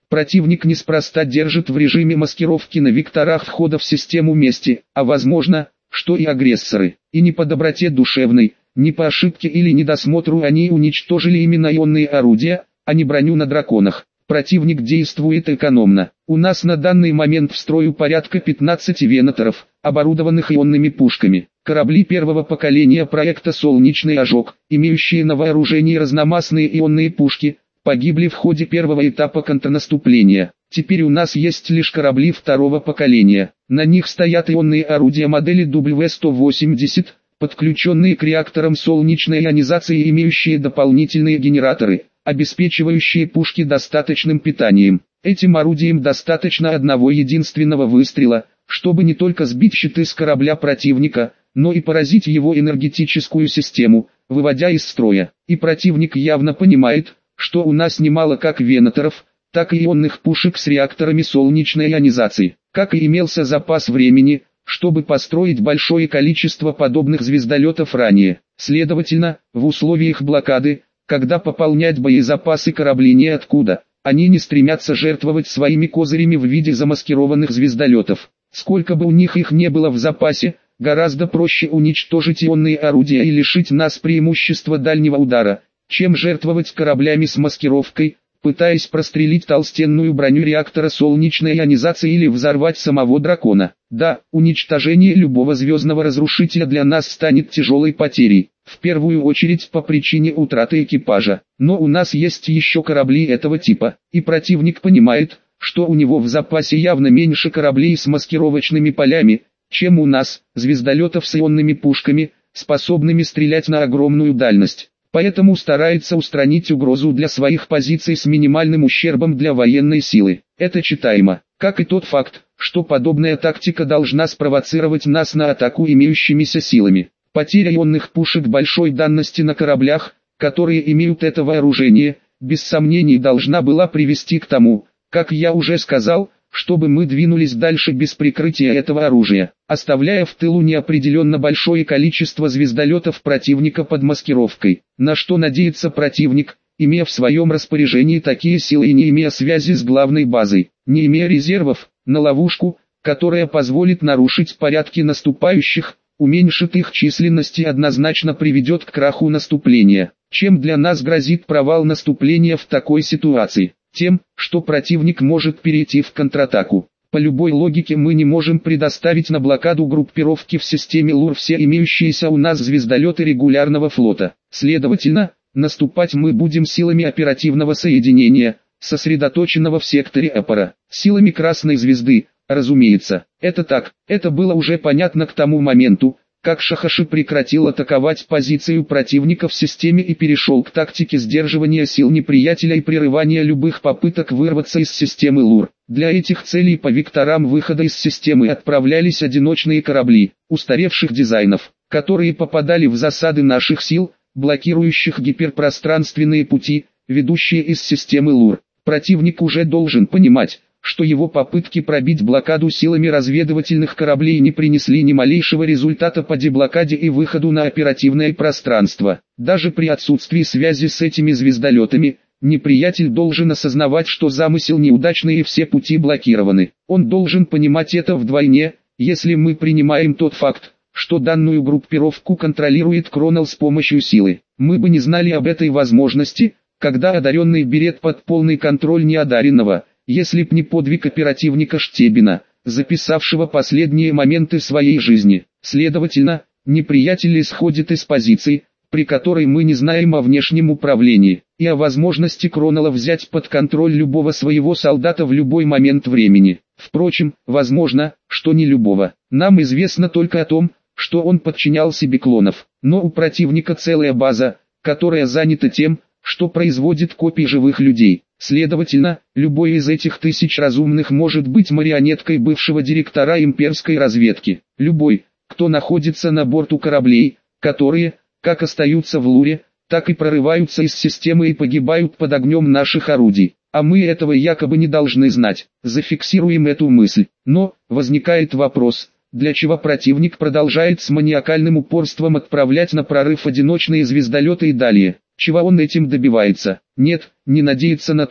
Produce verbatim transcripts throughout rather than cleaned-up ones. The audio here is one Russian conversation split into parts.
Противник неспроста держит в режиме маскировки на векторах входа в систему мести, а возможно, что и агрессоры. И не по доброте душевной, не по ошибке или недосмотру они уничтожили именно ионные орудия, а не броню на драконах. Противник действует экономно. У нас на данный момент в строю порядка пятнадцати венаторов, оборудованных ионными пушками. Корабли первого поколения проекта «Солнечный ожог», имеющие на вооружении разномастные ионные пушки, погибли в ходе первого этапа контрнаступления. Теперь у нас есть лишь корабли второго поколения. На них стоят ионные орудия модели дабл ю сто восемьдесят, подключенные к реакторам солнечной ионизации и имеющие дополнительные генераторы, обеспечивающие пушки достаточным питанием. Этим орудием достаточно одного единственного выстрела, чтобы не только сбить щиты с корабля противника, но и поразить его энергетическую систему, выводя из строя. И противник явно понимает, что у нас немало как венаторов, так и ионных пушек с реакторами солнечной ионизации, как и имелся запас времени, чтобы построить большое количество подобных звездолетов ранее. Следовательно, в условиях блокады, когда пополнять боезапасы кораблей неоткуда, они не стремятся жертвовать своими козырями в виде замаскированных звездолетов. Сколько бы у них их не было в запасе, гораздо проще уничтожить ионные орудия и лишить нас преимущества дальнего удара, чем жертвовать кораблями с маскировкой, пытаясь прострелить толстенную броню реактора солнечной ионизации или взорвать самого дракона. Да, уничтожение любого звездного разрушителя для нас станет тяжелой потерей, в первую очередь по причине утраты экипажа. Но у нас есть еще корабли этого типа, и противник понимает, что у него в запасе явно меньше кораблей с маскировочными полями, чем у нас, звездолетов с ионными пушками, способными стрелять на огромную дальность. Поэтому старается устранить угрозу для своих позиций с минимальным ущербом для военной силы. Это читаемо, как и тот факт, что подобная тактика должна спровоцировать нас на атаку имеющимися силами. Потеря ионных пушек большой дальности на кораблях, которые имеют это вооружение, без сомнений должна была привести к тому, как я уже сказал, чтобы мы двинулись дальше без прикрытия этого оружия, оставляя в тылу неопределенно большое количество звездолетов противника под маскировкой. На что надеется противник, имея в своем распоряжении такие силы и не имея связи с главной базой, не имея резервов, на ловушку, которая позволит нарушить порядки наступающих, уменьшит их численность и однозначно приведет к краху наступления. Чем для нас грозит провал наступления в такой ситуации? Тем, что противник может перейти в контратаку. По любой логике мы не можем предоставить на блокаду группировки в системе ЛУР все имеющиеся у нас звездолеты регулярного флота. Следовательно, наступать мы будем силами оперативного соединения, сосредоточенного в секторе Эпора. Силами Красной Звезды, разумеется. Это так, это было уже понятно к тому моменту, как Шахаши прекратил атаковать позицию противника в системе и перешел к тактике сдерживания сил неприятеля и прерывания любых попыток вырваться из системы ЛУР. Для этих целей по векторам выхода из системы отправлялись одиночные корабли, устаревших дизайнов, которые попадали в засады наших сил, блокирующих гиперпространственные пути, ведущие из системы ЛУР. Противник уже должен понимать, что его попытки пробить блокаду силами разведывательных кораблей не принесли ни малейшего результата по деблокаде и выходу на оперативное пространство. Даже при отсутствии связи с этими звездолетами, неприятель должен осознавать, что замысел неудачный и все пути блокированы. Он должен понимать это вдвойне, если мы принимаем тот факт, что данную группировку контролирует Кронал с помощью силы. Мы бы не знали об этой возможности, когда одаренный берет под полный контроль неодаренного, если б не подвиг оперативника Штебина, записавшего последние моменты своей жизни. Следовательно, неприятель исходит из позиции, при которой мы не знаем о внешнем управлении, и о возможности Кронала взять под контроль любого своего солдата в любой момент времени. Впрочем, возможно, что не любого. Нам известно только о том, что он подчинял себе клонов, но у противника целая база, которая занята тем, что производит копии живых людей. Следовательно, любой из этих тысяч разумных может быть марионеткой бывшего директора имперской разведки. Любой, кто находится на борту кораблей, которые, как остаются в Луре, так и прорываются из системы и погибают под огнем наших орудий. А мы этого якобы не должны знать. Зафиксируем эту мысль. Но, возникает вопрос, для чего противник продолжает с маниакальным упорством отправлять на прорыв одиночные звездолеты и далее? Чего он этим добивается? Нет, не надеется на то,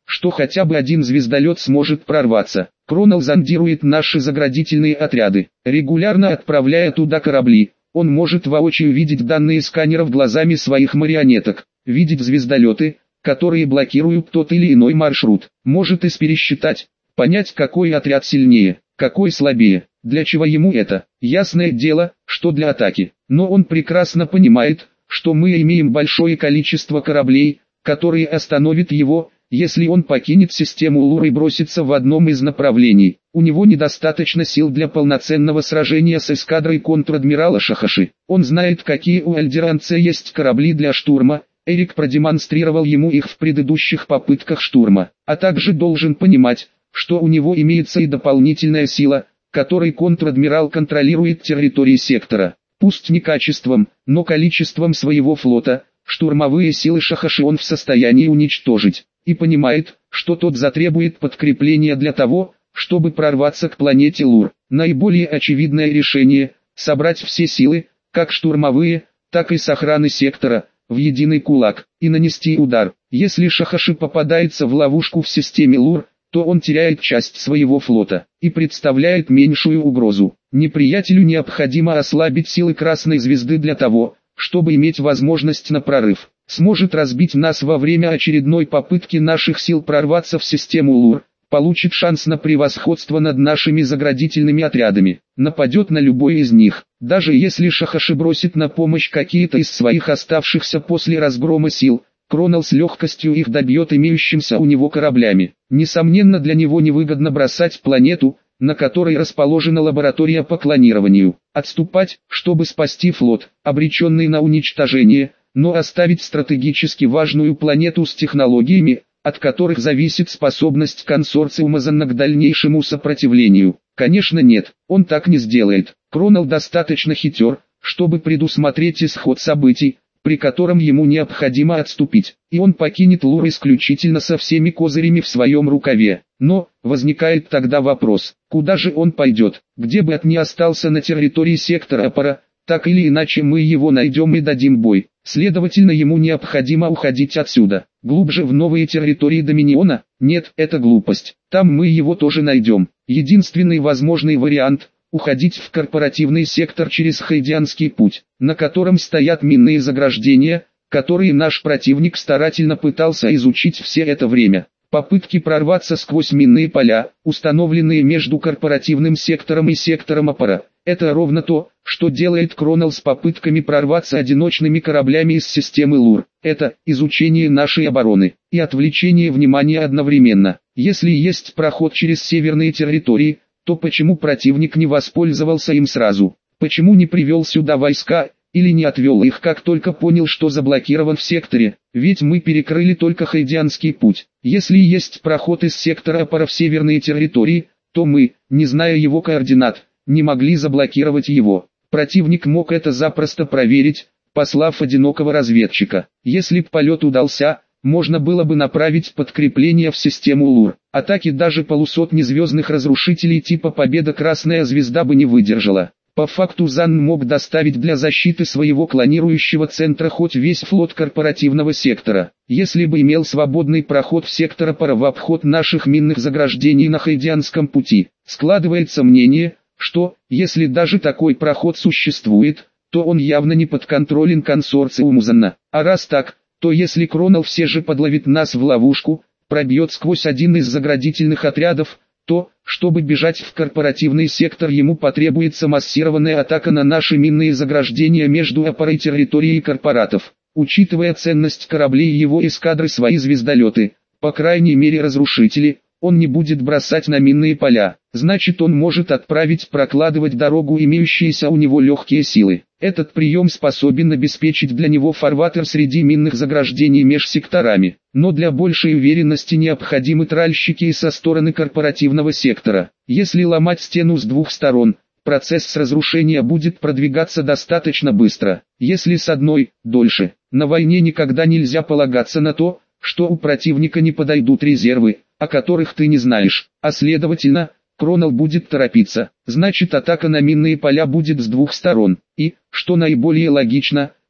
что хотя бы один звездолет сможет прорваться. Кронал зондирует наши заградительные отряды, регулярно отправляя туда корабли. Он может воочию видеть данные сканеров глазами своих марионеток, видеть звездолеты, которые блокируют тот или иной маршрут, может и пересчитать, понять, какой отряд сильнее, какой слабее. Для чего ему это? Ясное дело, что для атаки. Но он прекрасно понимает, что мы имеем большое количество кораблей, которые остановят его, если он покинет систему Лур и бросится в одном из направлений. У него недостаточно сил для полноценного сражения с эскадрой контр-адмирала Шахаши. Он знает, какие у Альдеранца есть корабли для штурма. Эрик продемонстрировал ему их в предыдущих попытках штурма. А также должен понимать, что у него имеется и дополнительная сила, которой контр-адмирал контролирует территории сектора. Пусть не качеством, но количеством своего флота, штурмовые силы Шахаши он в состоянии уничтожить. И понимает, что тот затребует подкрепления для того, чтобы прорваться к планете Лур. Наиболее очевидное решение – собрать все силы, как штурмовые, так и с охраны сектора, в единый кулак, и нанести удар. Если Шахаши попадается в ловушку в системе Лур, то он теряет часть своего флота и представляет меньшую угрозу. Неприятелю необходимо ослабить силы Красной Звезды для того, чтобы иметь возможность на прорыв. Сможет разбить нас во время очередной попытки наших сил прорваться в систему Лур, получит шанс на превосходство над нашими заградительными отрядами, нападет на любой из них. Даже если Шахаши бросит на помощь какие-то из своих оставшихся после разгрома сил, Кронал с легкостью их добьет имеющимся у него кораблями. Несомненно, для него невыгодно бросать планету, на которой расположена лаборатория по клонированию, отступать, чтобы спасти флот, обреченный на уничтожение, но оставить стратегически важную планету с технологиями, от которых зависит способность консорциума Занна к дальнейшему сопротивлению. Конечно нет, он так не сделает. Кронал достаточно хитер, чтобы предусмотреть исход событий, при котором ему необходимо отступить, и он покинет Лур исключительно со всеми козырями в своем рукаве. Но, возникает тогда вопрос, куда же он пойдет? Где бы он ни остался на территории сектора Апара, так или иначе мы его найдем и дадим бой. Следовательно, ему необходимо уходить отсюда. Глубже в новые территории Доминиона? Нет, это глупость. Там мы его тоже найдем. Единственный возможный вариант – уходить в корпоративный сектор через Хайдианский путь, на котором стоят минные заграждения, которые наш противник старательно пытался изучить все это время. Попытки прорваться сквозь минные поля, установленные между корпоративным сектором и сектором Апара, это ровно то, что делает Кронал с попытками прорваться одиночными кораблями из системы Лур. Это изучение нашей обороны и отвлечение внимания одновременно. Если есть проход через северные территории, то почему противник не воспользовался им сразу? Почему не привел сюда войска, или не отвел их, как только понял, что заблокирован в секторе? Ведь мы перекрыли только Хайдианский путь. Если есть проход из сектора Апара в северные территории, то мы, не зная его координат, не могли заблокировать его. Противник мог это запросто проверить, послав одинокого разведчика. Если б полет удался, можно было бы направить подкрепление в систему Лур. Атаки даже полусотни звездных разрушителей типа Победа Красная Звезда бы не выдержала. По факту Занн мог доставить для защиты своего клонирующего центра хоть весь флот корпоративного сектора. Если бы имел свободный проход в сектор Апара в обход наших минных заграждений на Хайдианском пути, складывается мнение, что, если даже такой проход существует, то он явно не подконтролен консорциуму Занна. А раз так, то если Кронал все же подловит нас в ловушку, пробьет сквозь один из заградительных отрядов, то, чтобы бежать в корпоративный сектор, ему потребуется массированная атака на наши минные заграждения между Апарой и территорией корпоратов. Учитывая ценность кораблей и его эскадры свои звездолеты, по крайней мере разрушители, он не будет бросать на минные поля. Значит, он может отправить прокладывать дорогу имеющиеся у него легкие силы. Этот прием способен обеспечить для него фарватер среди минных заграждений меж секторами. Но для большей уверенности необходимы тральщики и со стороны корпоративного сектора. Если ломать стену с двух сторон, процесс разрушения будет продвигаться достаточно быстро. Если с одной – дольше. На войне никогда нельзя полагаться на то, что у противника не подойдут резервы, о которых ты не знаешь, а следовательно, Кронал будет торопиться. Значит, атака на минные поля будет с двух сторон, и, что наиболее логично,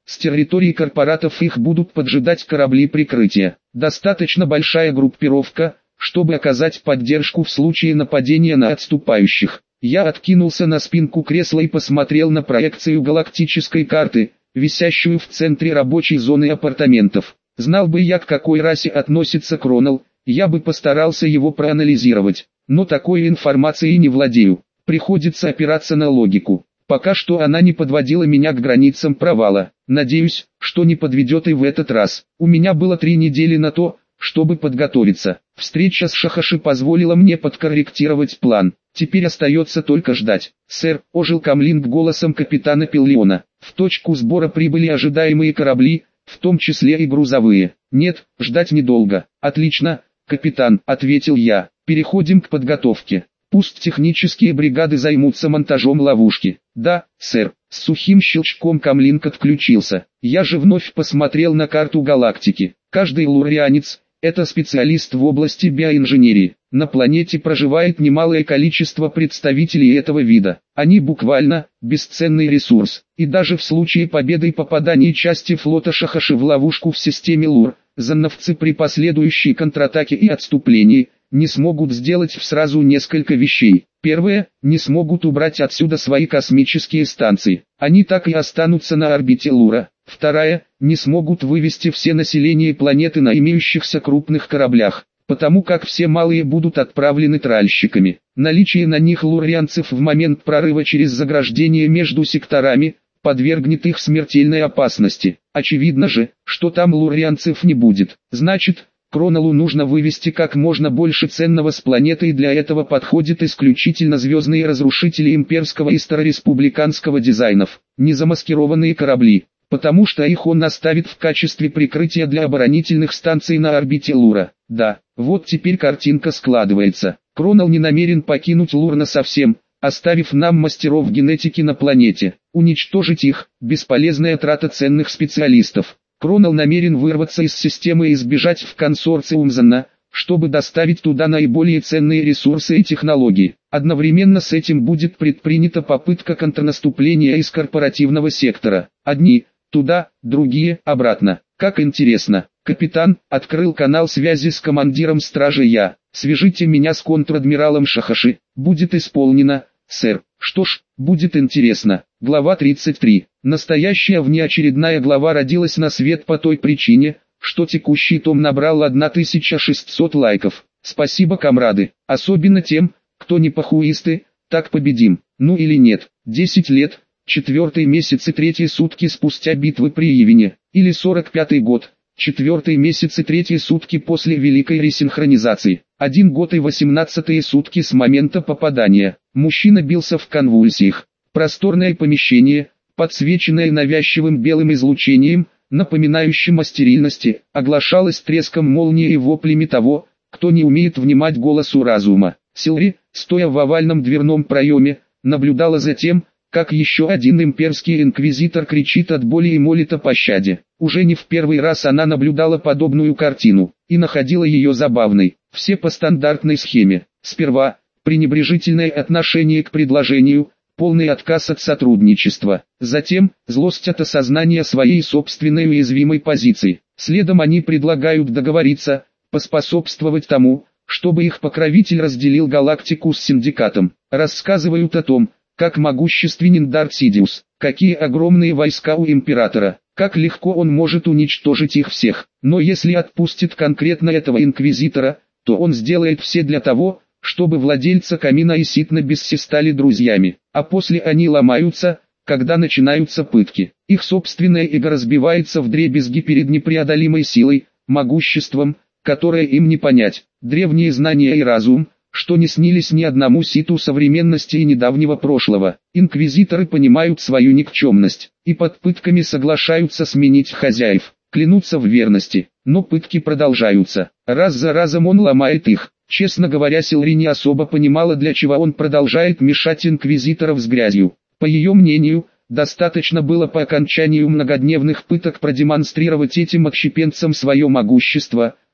С территории корпоратов их будут поджидать корабли прикрытия. Достаточно большая группировка, чтобы оказать поддержку в случае нападения на отступающих. Я откинулся на спинку кресла и посмотрел на проекцию галактической карты, висящую в центре рабочей зоны апартаментов. Знал бы я, к какой расе относится Кронал, я бы постарался его проанализировать, но такой информацией не владею. Приходится опираться на логику. Пока что она не подводила меня к границам провала. Надеюсь, что не подведет и в этот раз. У меня было три недели на то, чтобы подготовиться. Встреча с Шахаши позволила мне подкорректировать план. Теперь остается только ждать. «Сэр», — ожил Камлинг голосом капитана Пиллиона. «В точку сбора прибыли ожидаемые корабли, в том числе и грузовые». «Нет, ждать недолго». «Отлично, капитан», — ответил я. «Переходим к подготовке. Пусть технические бригады займутся монтажом ловушки». «Да, сэр». С сухим щелчком Камлинг отключился. Я же вновь посмотрел на карту галактики. Каждый лурианец — это специалист в области биоинженерии. На планете проживает немалое количество представителей этого вида. Они буквально бесценный ресурс. И даже в случае победы и попадания части флота Шахаши в ловушку в системе Лур, зоновцы при последующей контратаке и отступлении не смогут сделать сразу несколько вещей. Первое, не смогут убрать отсюда свои космические станции. Они так и останутся на орбите Лура. Вторая, не смогут вывести все население планеты на имеющихся крупных кораблях, потому как все малые будут отправлены тральщиками. Наличие на них лурианцев в момент прорыва через заграждение между секторами подвергнет их смертельной опасности. Очевидно же, что там лурианцев не будет. Значит, Кроналу нужно вывести как можно больше ценного с планеты, и для этого подходят исключительно звездные разрушители имперского и старореспубликанского дизайнов, незамаскированные корабли, потому что их он оставит в качестве прикрытия для оборонительных станций на орбите Лура. Да, вот теперь картинка складывается. Кронал не намерен покинуть Лур насовсем, оставив нам мастеров генетики на планете. Уничтожить их – бесполезная трата ценных специалистов. Кронал намерен вырваться из системы и сбежать в консорциум Зона, чтобы доставить туда наиболее ценные ресурсы и технологии. Одновременно с этим будет предпринята попытка контрнаступления из корпоративного сектора. Одни – туда, другие – обратно. Как интересно. Капитан открыл канал связи с командиром стражи я. Свяжите меня с контр-адмиралом Шахаши. Будет исполнено, сэр. Что ж, будет интересно. Глава тридцать три. Настоящая внеочередная глава родилась на свет по той причине, что текущий том набрал тысячу шестьсот лайков. Спасибо, комрады. Особенно тем, кто не похуисты, так победим. Ну или нет. десять лет, четвертый месяц и третьи сутки спустя битвы при Ивине. Или сорок пятый год, четвертый месяц и третьи сутки после великой ресинхронизации. Один год и восемнадцатые сутки с момента попадания. Мужчина бился в конвульсиях. Просторное помещение, подсвеченное навязчивым белым излучением, напоминающим о стерильности, оглашалось треском молнии и воплями того, кто не умеет внимать голосу разума. Силри, стоя в овальном дверном проеме, наблюдала за тем, как еще один имперский инквизитор кричит от боли и молит о пощаде. Уже не в первый раз она наблюдала подобную картину, и находила ее забавной. Все по стандартной схеме. Сперва, пренебрежительное отношение к предложению, полный отказ от сотрудничества. Затем, злость от осознания своей собственной уязвимой позиции. Следом они предлагают договориться, поспособствовать тому, чтобы их покровитель разделил галактику с синдикатом. Рассказывают о том, как могущественен Дарт Сидиус, какие огромные войска у Императора, как легко он может уничтожить их всех. Но если отпустит конкретно этого Инквизитора, то он сделает все для того, чтобы владельца Камина и Ситна Бесси стали друзьями. А после они ломаются, когда начинаются пытки. Их собственное эго разбивается вдребезги перед непреодолимой силой, могуществом, которое им не понять. Древние знания и разум, что не снились ни одному ситу современности и недавнего прошлого. Инквизиторы понимают свою никчемность, и под пытками соглашаются сменить хозяев, клянутся в верности, но пытки продолжаются. Раз за разом он ломает их. Честно говоря, Силри не особо понимала, для чего он продолжает мешать инквизиторов с грязью. По ее мнению, достаточно было по окончанию многодневных пыток продемонстрировать этим отщепенцам свое могущество,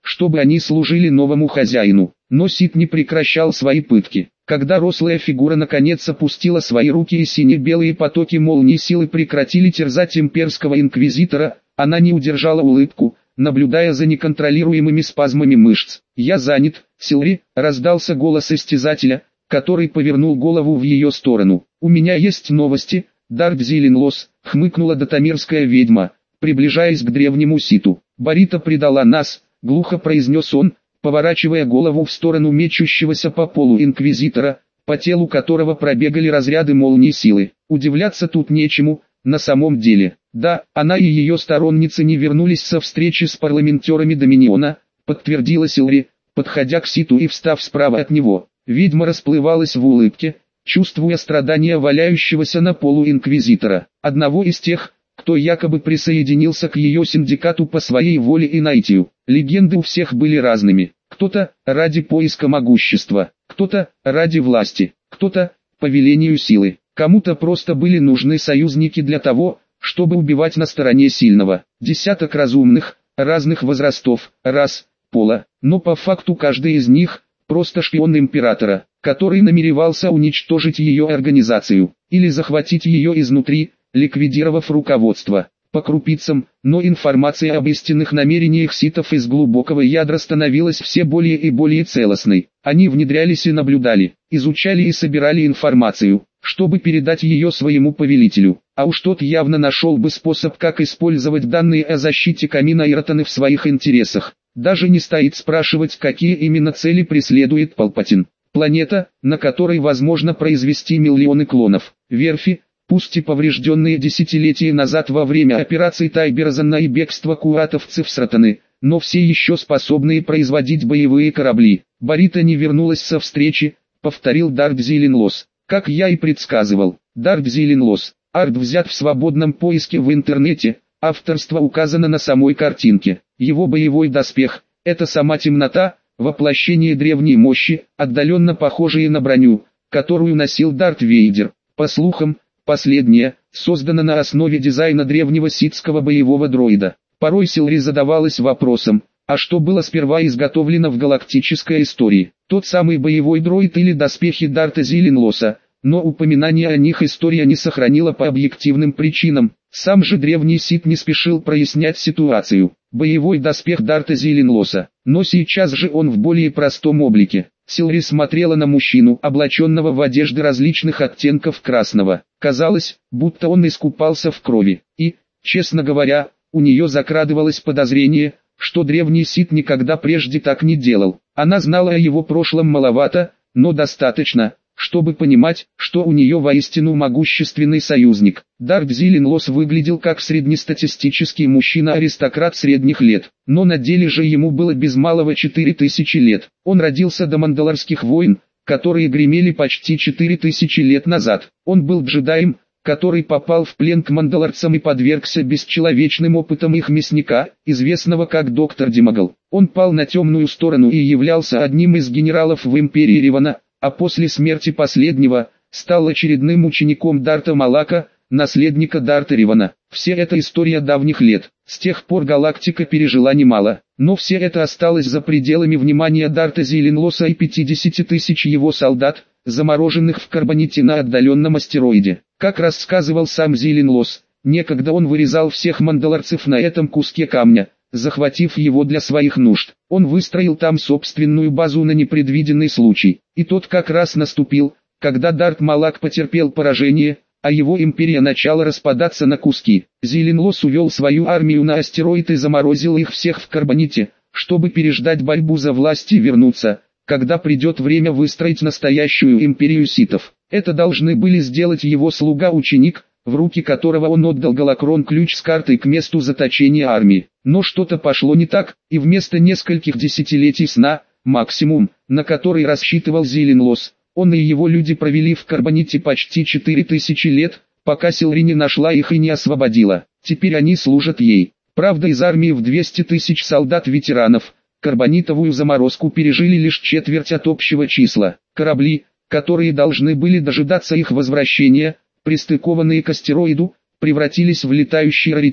чтобы они служили новому хозяину. Но Сид не прекращал свои пытки. Когда рослая фигура наконец опустила свои руки и сине-белые потоки молнии силы прекратили терзать имперского инквизитора, она не удержала улыбку, наблюдая за неконтролируемыми спазмами мышц. «Я занят, Силри», — раздался голос истязателя, который повернул голову в ее сторону. «У меня есть новости, Дарт Зиленлос», — хмыкнула дотамирская ведьма, приближаясь к древнему Ситу. «Барита предала нас», — глухо произнес он, поворачивая голову в сторону мечущегося по полу инквизитора, по телу которого пробегали разряды молнии силы. Удивляться тут нечему, на самом деле. Да, она и ее сторонницы не вернулись со встречи с парламентерами Доминиона, подтвердила Силри, подходя к Ситу и встав справа от него. Ведьма расплывалась в улыбке, чувствуя страдания валяющегося на полу инквизитора, одного из тех, кто якобы присоединился к ее синдикату по своей воле и наитию. Легенды у всех были разными. Кто-то ради поиска могущества, кто-то ради власти, кто-то по велению силы. Кому-то просто были нужны союзники для того, чтобы убивать на стороне сильного. Десяток разумных, разных возрастов, рас, пола. Но по факту каждый из них просто шпион императора, который намеревался уничтожить ее организацию или захватить ее изнутри, ликвидировав руководство. По крупицам, но информация об истинных намерениях ситов из глубокого ядра становилась все более и более целостной. Они внедрялись и наблюдали, изучали и собирали информацию, чтобы передать ее своему повелителю. А уж тот явно нашел бы способ, как использовать данные о защите камина Иротаны в своих интересах. Даже не стоит спрашивать, какие именно цели преследует Палпатин. Планета, на которой возможно произвести миллионы клонов. Верфи, пусть и поврежденные десятилетия назад во время операции Тайберзана и бегства куратовцев с Ротаны, но все еще способные производить боевые корабли. Барита не вернулась со встречи, повторил Дарт Зиленлос. Как я и предсказывал, Дарт Зиленлос, арт взят в свободном поиске в интернете, авторство указано на самой картинке. Его боевой доспех – это сама темнота, воплощение древней мощи, отдаленно похожие на броню, которую носил Дарт Вейдер. По слухам, последняя, создана на основе дизайна древнего ситского боевого дроида. Порой Силри задавалась вопросом, а что было сперва изготовлено в галактической истории? Тот самый боевой дроид или доспехи Дарта Зиленлоса, но упоминания о них история не сохранила по объективным причинам. Сам же древний Сит не спешил прояснять ситуацию. Боевой доспех Дарта Зиленлоса, но сейчас же он в более простом облике. Силри смотрела на мужчину, облаченного в одежды различных оттенков красного. Казалось, будто он искупался в крови. И, честно говоря, у нее закрадывалось подозрение, что древний Сит никогда прежде так не делал. Она знала о его прошлом маловато, но достаточно, чтобы понимать, что у нее воистину могущественный союзник. Дарт Зиленлос выглядел как среднестатистический мужчина-аристократ средних лет, но на деле же ему было без малого четыре тысячи лет. Он родился до мандалорских войн, которые гремели почти четыре тысячи лет назад. Он был джедаем, который попал в плен к мандалорцам и подвергся бесчеловечным опытам их мясника, известного как доктор Димагл. Он пал на темную сторону и являлся одним из генералов в империи Ревана, а после смерти последнего, стал очередным учеником Дарта Малака, наследника Дарта Ревана. Все это история давних лет. С тех пор галактика пережила немало, но все это осталось за пределами внимания Дарта Зиленлоса и пятидесяти тысяч его солдат, замороженных в карбоните на отдаленном астероиде. Как рассказывал сам Зиленлос, некогда он вырезал всех мандалорцев на этом куске камня, захватив его для своих нужд. Он выстроил там собственную базу на непредвиденный случай. И тот как раз наступил, когда Дарт Малак потерпел поражение, а его империя начала распадаться на куски. Зиленлос увел свою армию на астероид и заморозил их всех в карбоните, чтобы переждать борьбу за власть и вернуться, когда придет время выстроить настоящую империю ситов. Это должны были сделать его слуга-ученик, в руки которого он отдал Галакрон ключ с картой к месту заточения армии. Но что-то пошло не так, и вместо нескольких десятилетий сна, максимум, на который рассчитывал Зиленлос, он и его люди провели в карбоните почти четыре тысячи лет, пока Силри не нашла их и не освободила. Теперь они служат ей. Правда, из армии в двести тысяч солдат-ветеранов, карбонитовую заморозку пережили лишь четверть от общего числа. Корабли, которые должны были дожидаться их возвращения, пристыкованные к астероиду, превратились в летающий раритет,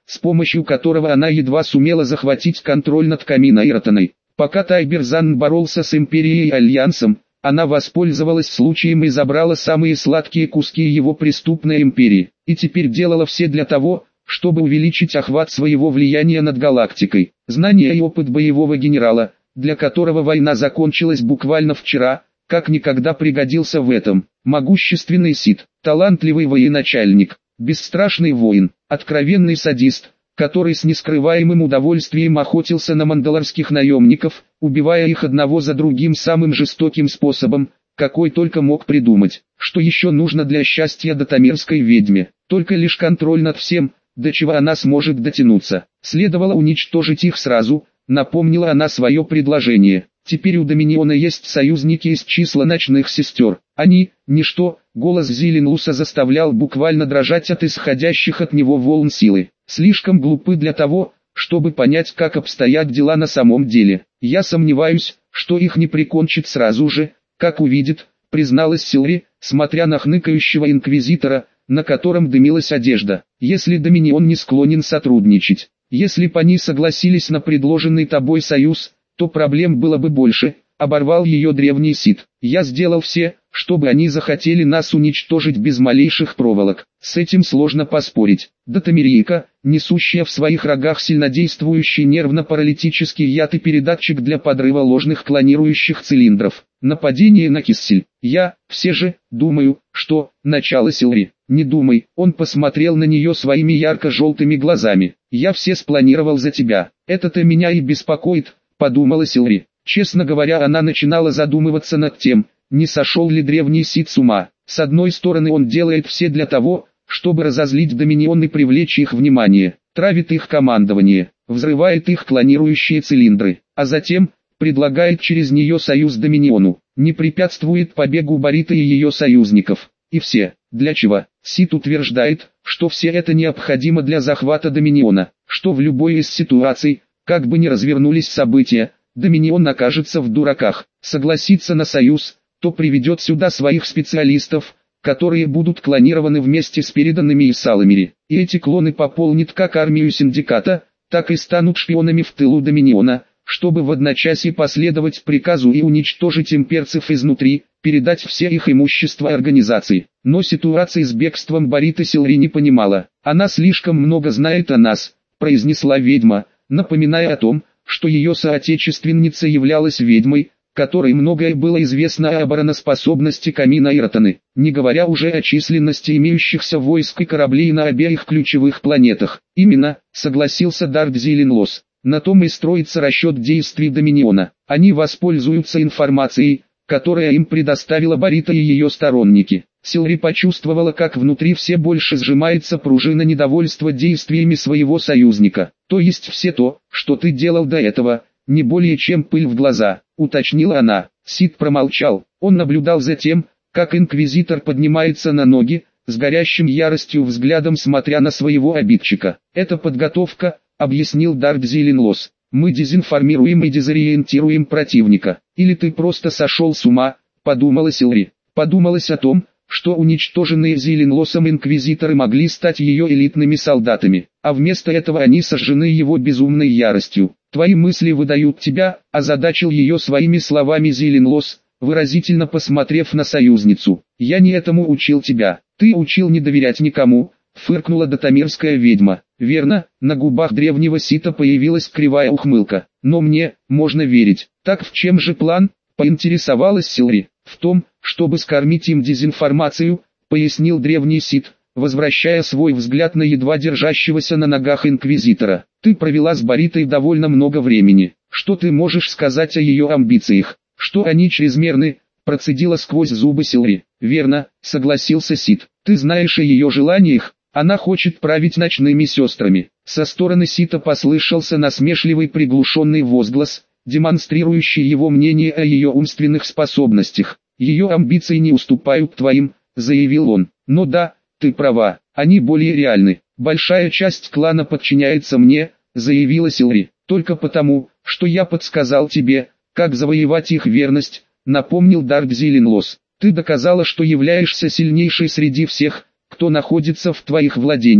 с помощью которого она едва сумела захватить контроль над Каминой Иртаной. Пока Тайберзан боролся с Империей и Альянсом, она воспользовалась случаем и забрала самые сладкие куски его преступной империи, и теперь делала все для того, чтобы увеличить охват своего влияния над галактикой. Знания и опыт боевого генерала, для которого война закончилась буквально вчера, как никогда пригодился в этом. Могущественный Сид, талантливый военачальник, бесстрашный воин, откровенный садист, который с нескрываемым удовольствием охотился на мандалорских наемников, убивая их одного за другим самым жестоким способом, какой только мог придумать. Что еще нужно для счастья датамирской ведьме? Только лишь контроль над всем, до чего она сможет дотянуться. Следовало уничтожить их сразу, напомнила она свое предложение. Теперь у Доминиона есть союзники из числа ночных сестер. Они – ничто. Голос Зиленлуса заставлял буквально дрожать от исходящих от него волн силы. Слишком глупы для того, чтобы понять, как обстоят дела на самом деле. Я сомневаюсь, что их не прикончит сразу же, как увидит, призналась Силри, смотря на хныкающего инквизитора, на котором дымилась одежда. Если Доминион не склонен сотрудничать, если б они согласились на предложенный тобой союз, то проблем было бы больше, оборвал ее древний Сид. Я сделал все, чтобы они захотели нас уничтожить без малейших проволок. С этим сложно поспорить. Датамирийка, несущая в своих рогах сильнодействующий нервно-паралитический яд и передатчик для подрыва ложных клонирующих цилиндров. Нападение на Киссель. Я, все же, думаю, что, начало Силри. Не думай, он посмотрел на нее своими ярко-желтыми глазами. Я все спланировал за тебя. Это-то меня и беспокоит, подумала Силри. Честно говоря, она начинала задумываться над тем, не сошел ли древний Сид с ума. С одной стороны, он делает все для того, чтобы разозлить Доминион и привлечь их внимание, травит их командование, взрывает их клонирующие цилиндры, а затем предлагает через нее союз Доминиону, не препятствует побегу Бориты и ее союзников. И все, для чего? Сид утверждает, что все это необходимо для захвата Доминиона, что в любой из ситуаций, как бы ни развернулись события, Доминион окажется в дураках. Согласится на союз, то приведет сюда своих специалистов, которые будут клонированы вместе с переданными из Саламири. И эти клоны пополнят как армию Синдиката, так и станут шпионами в тылу Доминиона, чтобы в одночасье последовать приказу и уничтожить имперцев изнутри, передать все их имущество организации. Но ситуации с бегством Бориты Силри не понимала. Она слишком много знает о нас, произнесла ведьма, напоминая о том, что ее соотечественница являлась ведьмой, которой многое было известно о обороноспособности Камина Иртаны, не говоря уже о численности имеющихся войск и кораблей на обеих ключевых планетах. Именно, согласился Дарк Зиленлос, на том и строится расчет действий Доминиона. Они воспользуются информацией, которая им предоставила Борита и ее сторонники. Силри почувствовала, как внутри все больше сжимается пружина недовольства действиями своего союзника. То есть все то, что ты делал до этого, не более чем пыль в глаза, уточнила она. Сид промолчал. Он наблюдал за тем, как инквизитор поднимается на ноги, с горящим яростью взглядом смотря на своего обидчика. Это подготовка, объяснил Дарк Зиленлос. Мы дезинформируем и дезориентируем противника. Или ты просто сошел с ума, подумала Силри. Подумалось о том, что уничтоженные Зиленлосом инквизиторы могли стать ее элитными солдатами, а вместо этого они сожжены его безумной яростью. Твои мысли выдают тебя, озадачил ее своими словами Зиленлос, выразительно посмотрев на союзницу. Я не этому учил тебя, ты учил не доверять никому, фыркнула датамирская ведьма. Верно, на губах древнего Сита появилась кривая ухмылка. Но мне, можно верить. Так в чем же план? Поинтересовалась Силри. В том, чтобы скормить им дезинформацию, пояснил древний Сит, возвращая свой взгляд на едва держащегося на ногах инквизитора. Ты провела с Боритой довольно много времени. Что ты можешь сказать о ее амбициях? Что они чрезмерны? Процедила сквозь зубы Силри. Верно, согласился Сит. Ты знаешь о ее желаниях? Она хочет править ночными сестрами. Со стороны Сита послышался насмешливый приглушенный возглас, демонстрирующий его мнение о ее умственных способностях. Ее амбиции не уступают твоим, заявил он. Но да, ты права, они более реальны. Большая часть клана подчиняется мне, заявила Силри. Только потому, что я подсказал тебе, как завоевать их верность, напомнил Дарк Зиленлос. Ты доказала, что являешься сильнейшей среди всех, кто находится в твоих владениях.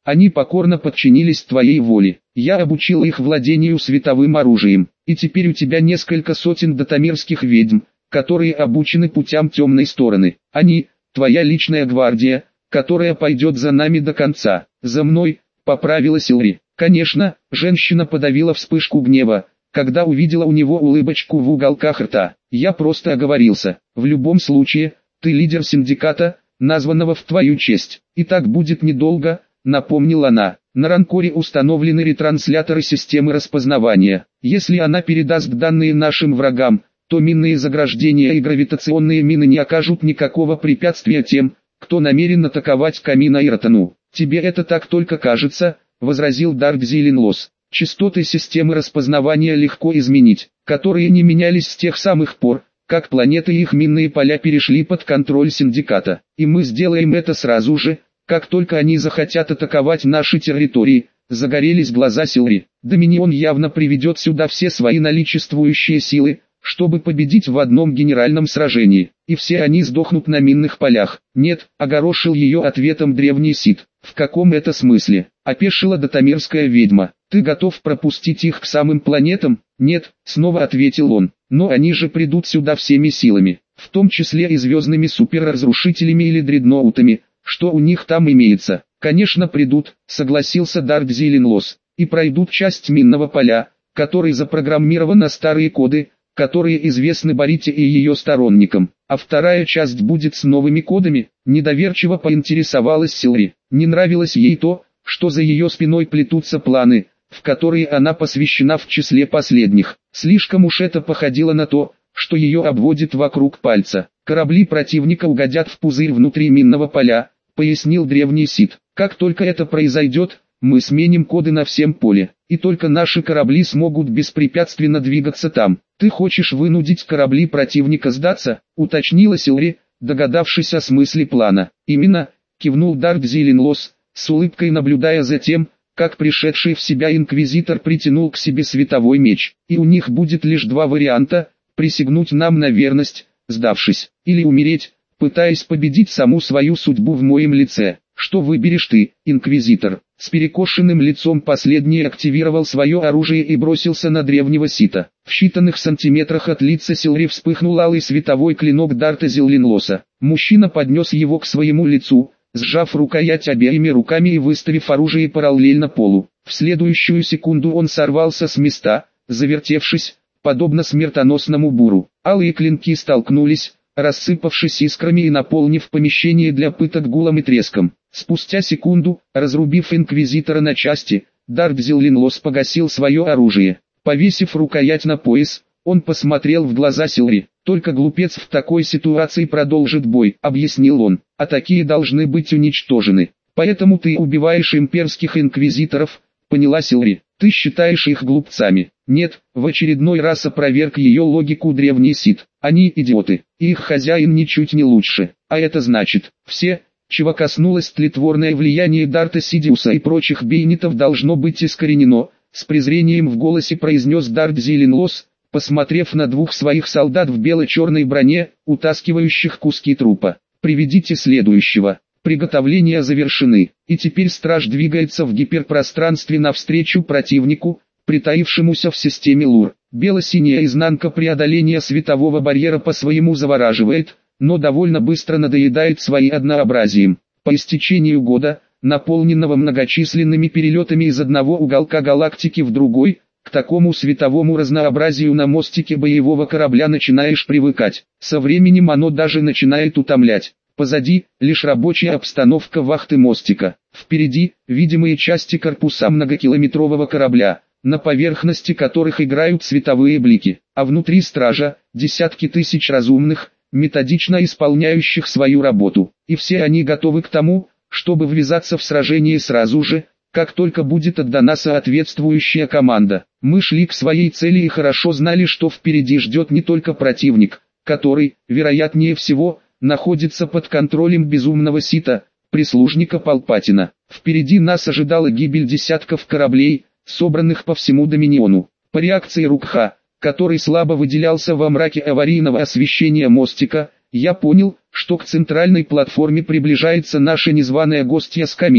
Они покорно подчинились твоей воле. Я обучил их владению световым оружием, и теперь у тебя несколько сотен датамирских ведьм, которые обучены путям темной стороны. Они — твоя личная гвардия, которая пойдет за нами до конца. За мной, поправила Силри. Конечно, женщина подавила вспышку гнева, когда увидела у него улыбочку в уголках рта. Я просто оговорился. В любом случае, ты лидер синдиката, названного в твою честь. И так будет недолго, напомнила она. На Ранкоре установлены ретрансляторы системы распознавания. Если она передаст данные нашим врагам, то минные заграждения и гравитационные мины не окажут никакого препятствия тем, кто намерен атаковать Камин Айртону. Тебе это так только кажется, возразил Дарк Зиленлос. Частоты системы распознавания легко изменить, которые не менялись с тех самых пор, как планеты и их минные поля перешли под контроль синдиката. И мы сделаем это сразу же, как только они захотят атаковать наши территории. Загорелись глаза Силри. Доминион явно приведет сюда все свои наличествующие силы, чтобы победить в одном генеральном сражении, и все они сдохнут на минных полях. Нет, огорошил ее ответом древний Сид. В каком это смысле? Опешила датамирская ведьма. Ты готов пропустить их к самым планетам? Нет, снова ответил он. Но они же придут сюда всеми силами, в том числе и звездными суперразрушителями или дредноутами, что у них там имеется. Конечно придут, согласился Дарк Зиленлос, и пройдут часть минного поля, который запрограммирован на старые коды, которые известны Барите и ее сторонникам, а вторая часть будет с новыми кодами. Недоверчиво поинтересовалась Силри. Не нравилось ей то, что за ее спиной плетутся планы, в которые она посвящена в числе последних. Слишком уж это походило на то, что ее обводит вокруг пальца. Корабли противника угодят в пузырь внутри минного поля, пояснил древний Сид. Как только это произойдет, мы сменим коды на всем поле, и только наши корабли смогут беспрепятственно двигаться там. Ты хочешь вынудить корабли противника сдаться? Уточнила Силри, догадавшись о смысле плана. Именно, кивнул Дарк Зиленлос, с улыбкой наблюдая за тем, как пришедший в себя инквизитор притянул к себе световой меч. И у них будет лишь два варианта: присягнуть нам на верность, сдавшись, или умереть, пытаясь победить саму свою судьбу в моем лице. Что выберешь ты, инквизитор? С перекошенным лицом последний активировал свое оружие и бросился на древнего Сита. В считанных сантиметрах от лица Силри вспыхнул алый световой клинок Дарта Зиленлоса. Мужчина поднес его к своему лицу, сжав рукоять обеими руками и выставив оружие параллельно полу. В следующую секунду он сорвался с места, завертевшись, подобно смертоносному буру. Алые клинки столкнулись, рассыпавшись искрами и наполнив помещение для пыток гулом и треском. Спустя секунду, разрубив инквизитора на части, Дарк Зиленлос погасил свое оружие. Повесив рукоять на пояс, он посмотрел в глаза Силри. «Только глупец в такой ситуации продолжит бой», — объяснил он, — «а такие должны быть уничтожены. Поэтому ты убиваешь имперских инквизиторов», — поняла Силри. «Ты считаешь их глупцами?» «Нет», — в очередной раз опроверг ее логику древний Сид. «Они идиоты, и их хозяин ничуть не лучше. А это значит, все, чего коснулось тлетворное влияние Дарта Сидиуса и прочих бейнитов, должно быть искоренено», — с презрением в голосе произнес Дарк Зиленлос, посмотрев на двух своих солдат в бело-черной броне, утаскивающих куски трупа. «Приведите следующего». Приготовления завершены, и теперь страж двигается в гиперпространстве навстречу противнику, притаившемуся в системе Лур. Бело-синяя изнанка преодоления светового барьера по-своему завораживает, но довольно быстро надоедает своим однообразием. По истечению года, наполненного многочисленными перелетами из одного уголка галактики в другой, к такому световому разнообразию на мостике боевого корабля начинаешь привыкать. Со временем оно даже начинает утомлять. Позади – лишь рабочая обстановка вахты мостика. Впереди – видимые части корпуса многокилометрового корабля, на поверхности которых играют световые блики. А внутри стража – десятки тысяч разумных, методично исполняющих свою работу. И все они готовы к тому, чтобы ввязаться в сражение сразу же, как только будет отдана соответствующая команда. Мы шли к своей цели и хорошо знали, что впереди ждет не только противник, который, вероятнее всего, находится под контролем безумного Сита, прислужника Палпатина. Впереди нас ожидала гибель десятков кораблей, собранных по всему Доминиону. По реакции Рукха, который слабо выделялся во мраке аварийного освещения мостика, я понял, что к центральной платформе приближается наша незваная гостья с камина.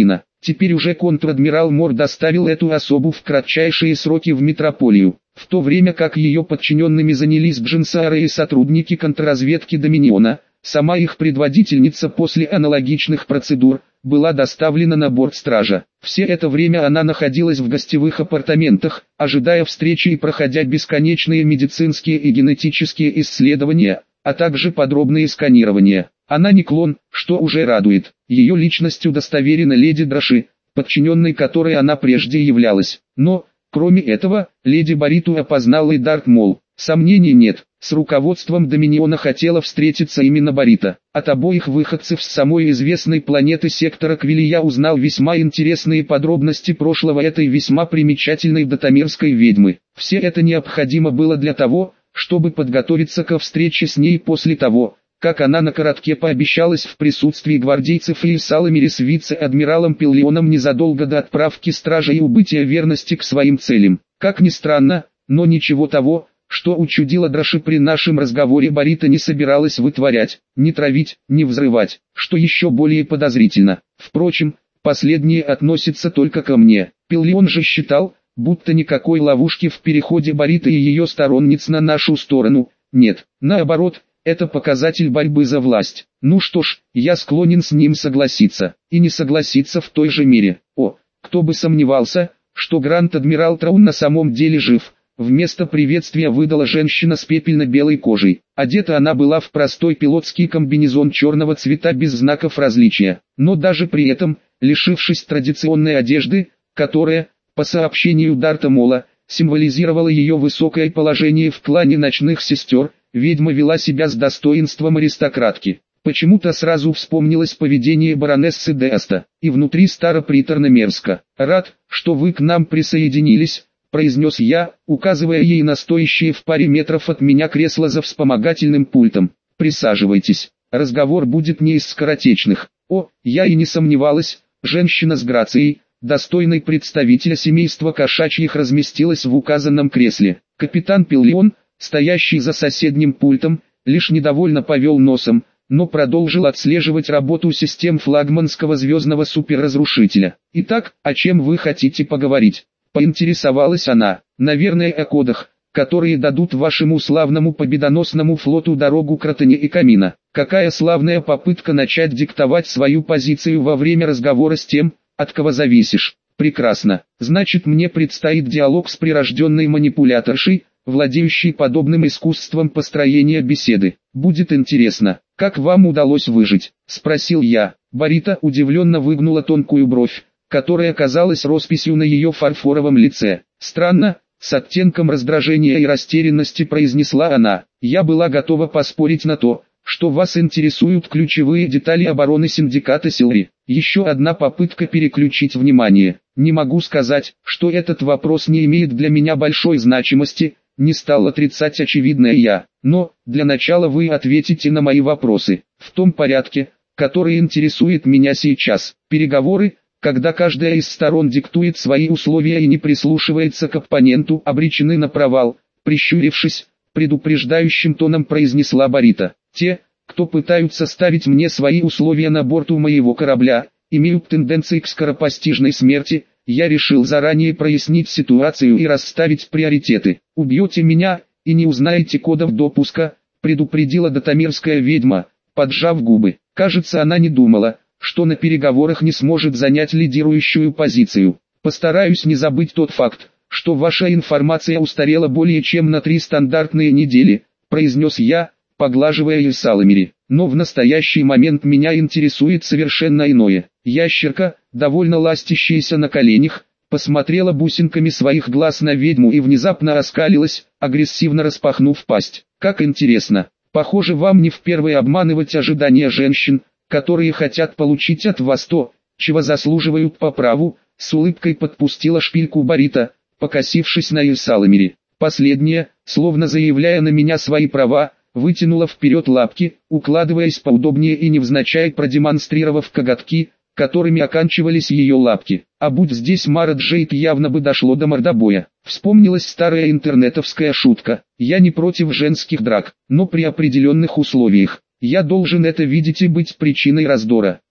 Теперь уже контр-адмирал Мор доставил эту особу в кратчайшие сроки в метрополию, в то время как ее подчиненными занялись Джинсары и сотрудники контрразведки Доминиона. Сама их предводительница после аналогичных процедур была доставлена на борт стража. Все это время она находилась в гостевых апартаментах, ожидая встречи и проходя бесконечные медицинские и генетические исследования, а также подробные сканирования. Она не клон, что уже радует. Ее личность удостоверена леди Драши, подчиненной которой она прежде являлась. Но, кроме этого, леди Бариту опознала и Дарт Мол. Сомнений нет, с руководством Доминиона хотела встретиться именно Барита. От обоих выходцев с самой известной планеты сектора Квили я узнал весьма интересные подробности прошлого этой весьма примечательной датамирской ведьмы. Все это необходимо было для того, чтобы подготовиться ко встрече с ней после того, как она на коротке пообещалась в присутствии гвардейцев и Саламири с вице-адмиралом Пиллионом незадолго до отправки стража и убытия верности к своим целям. Как ни странно, но ничего того, что учудила Драши при нашем разговоре, Барита не собиралась вытворять, не травить, не взрывать, что еще более подозрительно. Впрочем, последнее относится только ко мне. Пиллион же считал, будто никакой ловушки в переходе Барита и ее сторонниц на нашу сторону нет. Наоборот, это показатель борьбы за власть. Ну что ж, я склонен с ним согласиться, и не согласиться в той же мере. О, кто бы сомневался, что Гранд-адмирал Траун на самом деле жив. Вместо приветствия выдала женщина с пепельно-белой кожей. Одета она была в простой пилотский комбинезон черного цвета без знаков различия. Но даже при этом, лишившись традиционной одежды, которая, по сообщению Дарта Мола, символизировала ее высокое положение в клане ночных сестер, ведьма вела себя с достоинством аристократки. Почему-то сразу вспомнилось поведение баронессы Деаста, и внутри стало приторно мерзко. «Рад, что вы к нам присоединились», — произнес я, указывая ей на стоящее в паре метров от меня кресло за вспомогательным пультом. «Присаживайтесь, разговор будет не из скоротечных». О, я и не сомневалась, женщина с грацией, достойной представителя семейства кошачьих, разместилась в указанном кресле. Капитан Пиллион, стоящий за соседним пультом, лишь недовольно повел носом, но продолжил отслеживать работу систем флагманского звездного суперразрушителя. «Итак, о чем вы хотите поговорить?» — поинтересовалась она. «Наверное, о кодах, которые дадут вашему славному победоносному флоту дорогу к Ротане и Камина. Какая славная попытка начать диктовать свою позицию во время разговора с тем, от кого зависишь. Прекрасно. Значит, мне предстоит диалог с прирожденной манипуляторшей, владеющей подобным искусством построения беседы. Будет интересно. Как вам удалось выжить?» — спросил я. Барита удивленно выгнула тонкую бровь, которая казалась росписью на ее фарфоровом лице. «Странно», — с оттенком раздражения и растерянности произнесла она. «Я была готова поспорить на то, что вас интересуют ключевые детали обороны синдиката Силри. Еще одна попытка переключить внимание. Не могу сказать, что этот вопрос не имеет для меня большой значимости», — не стал отрицать очевидное я. «Но, для начала вы ответите на мои вопросы, в том порядке, который интересует меня сейчас. Переговоры, когда каждая из сторон диктует свои условия и не прислушивается к оппоненту, обречены на провал», — прищурившись, предупреждающим тоном произнесла Барита. «Те, кто пытаются ставить мне свои условия на борту моего корабля, имеют тенденции к скоропостижной смерти. Я решил заранее прояснить ситуацию и расставить приоритеты. Убьете меня, и не узнаете кодов допуска», — предупредила датамирская ведьма, поджав губы. Кажется, она не думала, что на переговорах не сможет занять лидирующую позицию. «Постараюсь не забыть тот факт, что ваша информация устарела более чем на три стандартные недели», — произнес я, поглаживая ее Саламири. «Но в настоящий момент меня интересует совершенно иное». Ящерка, довольно ластящаяся на коленях, посмотрела бусинками своих глаз на ведьму и внезапно оскалилась, агрессивно распахнув пасть. «Как интересно. Похоже, вам не впервые обманывать ожидания женщин, которые хотят получить от вас то, чего заслуживают по праву», — с улыбкой подпустила шпильку Барита, покосившись на Исаламири. Последняя, словно заявляя на меня свои права, вытянула вперед лапки, укладываясь поудобнее и невзначай продемонстрировав коготки, которыми оканчивались ее лапки. А будь здесь Мара Джейд, явно бы дошло до мордобоя. Вспомнилась старая интернетовская шутка: «Я не против женских драк, но при определенных условиях. Я должен это видеть и быть причиной раздора».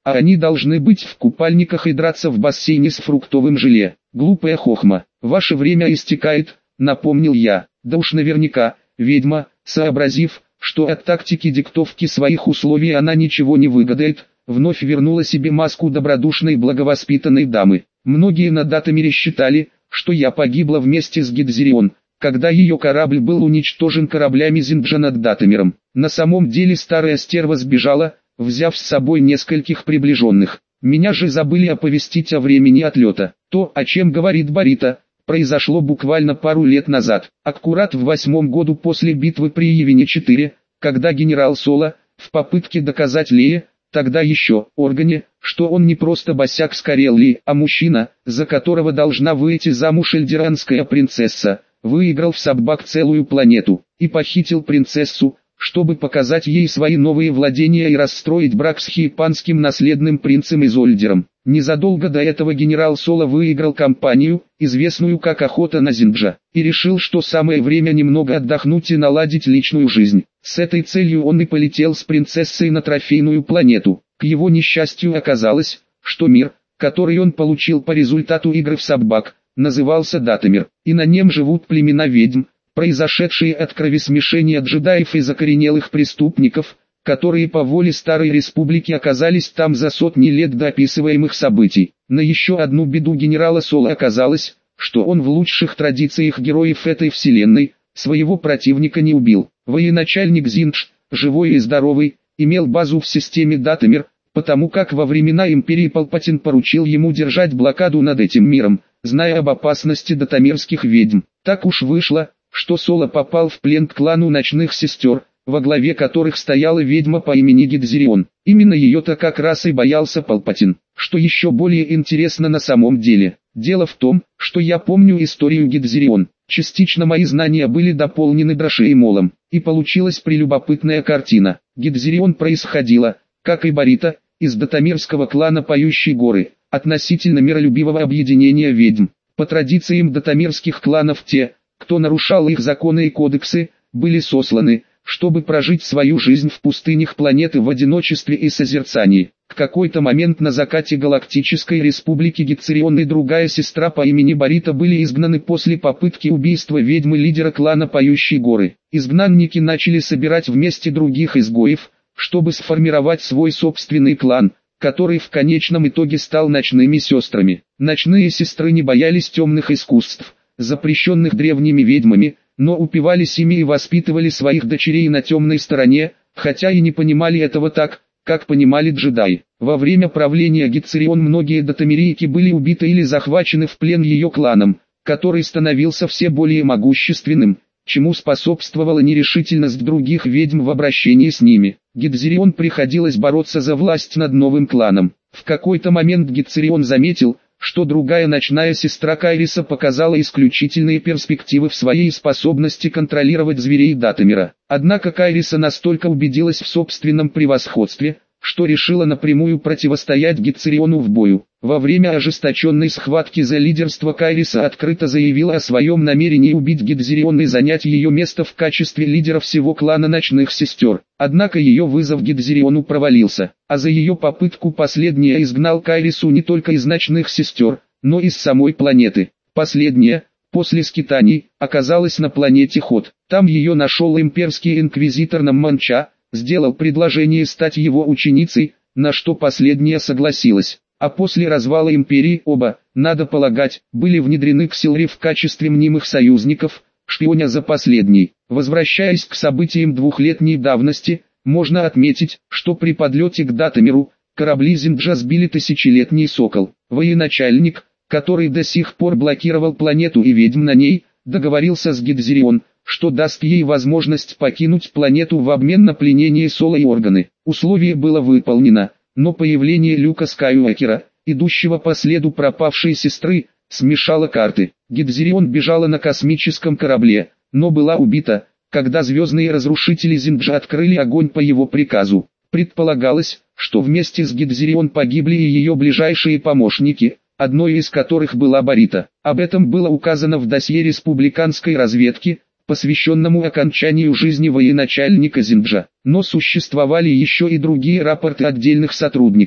а они должны быть в купальниках и драться в бассейне с фруктовым желе. Глупая хохма. Ваше время истекает, напомнил я. Да уж наверняка, ведьма, сообразив, что от тактики диктовки своих условий она ничего не выгадает, вновь вернула себе маску добродушной благовоспитанной дамы. Многие на Датамире считали, что я погибла вместе с Гидзирион, когда ее корабль был уничтожен кораблями Зинджа над Датамиром. На самом деле старая стерва сбежала, взяв с собой нескольких приближенных. Меня же забыли оповестить о времени отлета. То, о чем говорит Борита, произошло буквально пару лет назад, аккурат в восьмом году после битвы при Явине четыре, когда генерал Соло, в попытке доказать Лее, тогда еще Органе, что он не просто босяк с Карелии, а мужчина, за которого должна выйти замуж эльдеранская принцесса, выиграл в Саббак целую планету и похитил принцессу, чтобы показать ей свои новые владения и расстроить брак с хиепанским наследным принцем Изольдером. Незадолго до этого генерал Соло выиграл кампанию, известную как «Охота на Зинджа», и решил, что самое время немного отдохнуть и наладить личную жизнь. С этой целью он и полетел с принцессой на трофейную планету. К его несчастью оказалось, что мир, который он получил по результату игры в Саббак, назывался Датамир, и на нем живут племена ведьм, произошедшие от кровесмешения джедаев и закоренелых преступников, которые по воле Старой Республики оказались там за сотни лет до описываемых событий. На еще одну беду генерала Соло оказалось, что он в лучших традициях героев этой вселенной, своего противника не убил. Военачальник Зиндж, живой и здоровый, имел базу в системе Датамир, потому как во времена Империи Палпатин поручил ему держать блокаду над этим миром, зная об опасности датамирских ведьм. Так уж вышло, что Соло попал в плен к клану Ночных Сестер, во главе которых стояла ведьма по имени Гидзирион. Именно ее-то как раз и боялся Палпатин. Что еще более интересно на самом деле, дело в том, что я помню историю Гидзирион. Частично мои знания были дополнены Драшеимолом, и получилась прелюбопытная картина. Гидзирион происходила, как и Борита, из датамирского клана Поющей Горы, относительно миролюбивого объединения ведьм. По традициям датамирских кланов те, кто нарушал их законы и кодексы, были сосланы, чтобы прожить свою жизнь в пустынях планеты в одиночестве и созерцании. В какой-то момент на закате Галактической Республики Гидзирион и другая сестра по имени Борита были изгнаны после попытки убийства ведьмы-лидера клана Поющей Горы. Изгнанники начали собирать вместе других изгоев, чтобы сформировать свой собственный клан, который в конечном итоге стал Ночными Сестрами. Ночные Сестры не боялись темных искусств, запрещенных древними ведьмами, но упивались ими и воспитывали своих дочерей на темной стороне, хотя и не понимали этого так, как понимали джедаи. Во время правления Гидзирион многие датамирийки были убиты или захвачены в плен ее кланом, который становился все более могущественным, чему способствовала нерешительность других ведьм в обращении с ними. Гидзирион приходилось бороться за власть над новым кланом. В какой-то момент Гидзирион заметил, что другая ночная сестра Кайриса показала исключительные перспективы в своей способности контролировать зверей Датамира. Однако Кайриса настолько убедилась в собственном превосходстве, что решила напрямую противостоять Гидзириону в бою. Во время ожесточенной схватки за лидерство Кайриса открыто заявила о своем намерении убить Гидзирион и занять ее место в качестве лидера всего клана Ночных Сестер. Однако ее вызов Гидзириону провалился, а за ее попытку последняя изгнал Кайрису не только из Ночных Сестер, но и с самой планеты. Последняя, после скитаний, оказалась на планете Ход. Там ее нашел имперский инквизитор Намманча, сделал предложение стать его ученицей, на что последняя согласилась. А после развала империи оба, надо полагать, были внедрены к Силри в качестве мнимых союзников, шпионя за последней. Возвращаясь к событиям двухлетней давности, можно отметить, что при подлете к Датамиру, корабли Зинджа сбили тысячелетний Сокол. Военачальник, который до сих пор блокировал планету и ведьм на ней, договорился с Гидзирион, что даст ей возможность покинуть планету в обмен на пленение Соло и Органы. Условие было выполнено, но появление Люка Скайуокера, идущего по следу пропавшей сестры, смешало карты. Гидзирион бежала на космическом корабле, но была убита, когда звездные разрушители Зинджа открыли огонь по его приказу. Предполагалось, что вместе с Гидзирион погибли и ее ближайшие помощники, одной из которых была Борита. Об этом было указано в досье республиканской разведки, посвященному окончанию жизни военачальника Зинджа. Но существовали еще и другие рапорты отдельных сотрудников.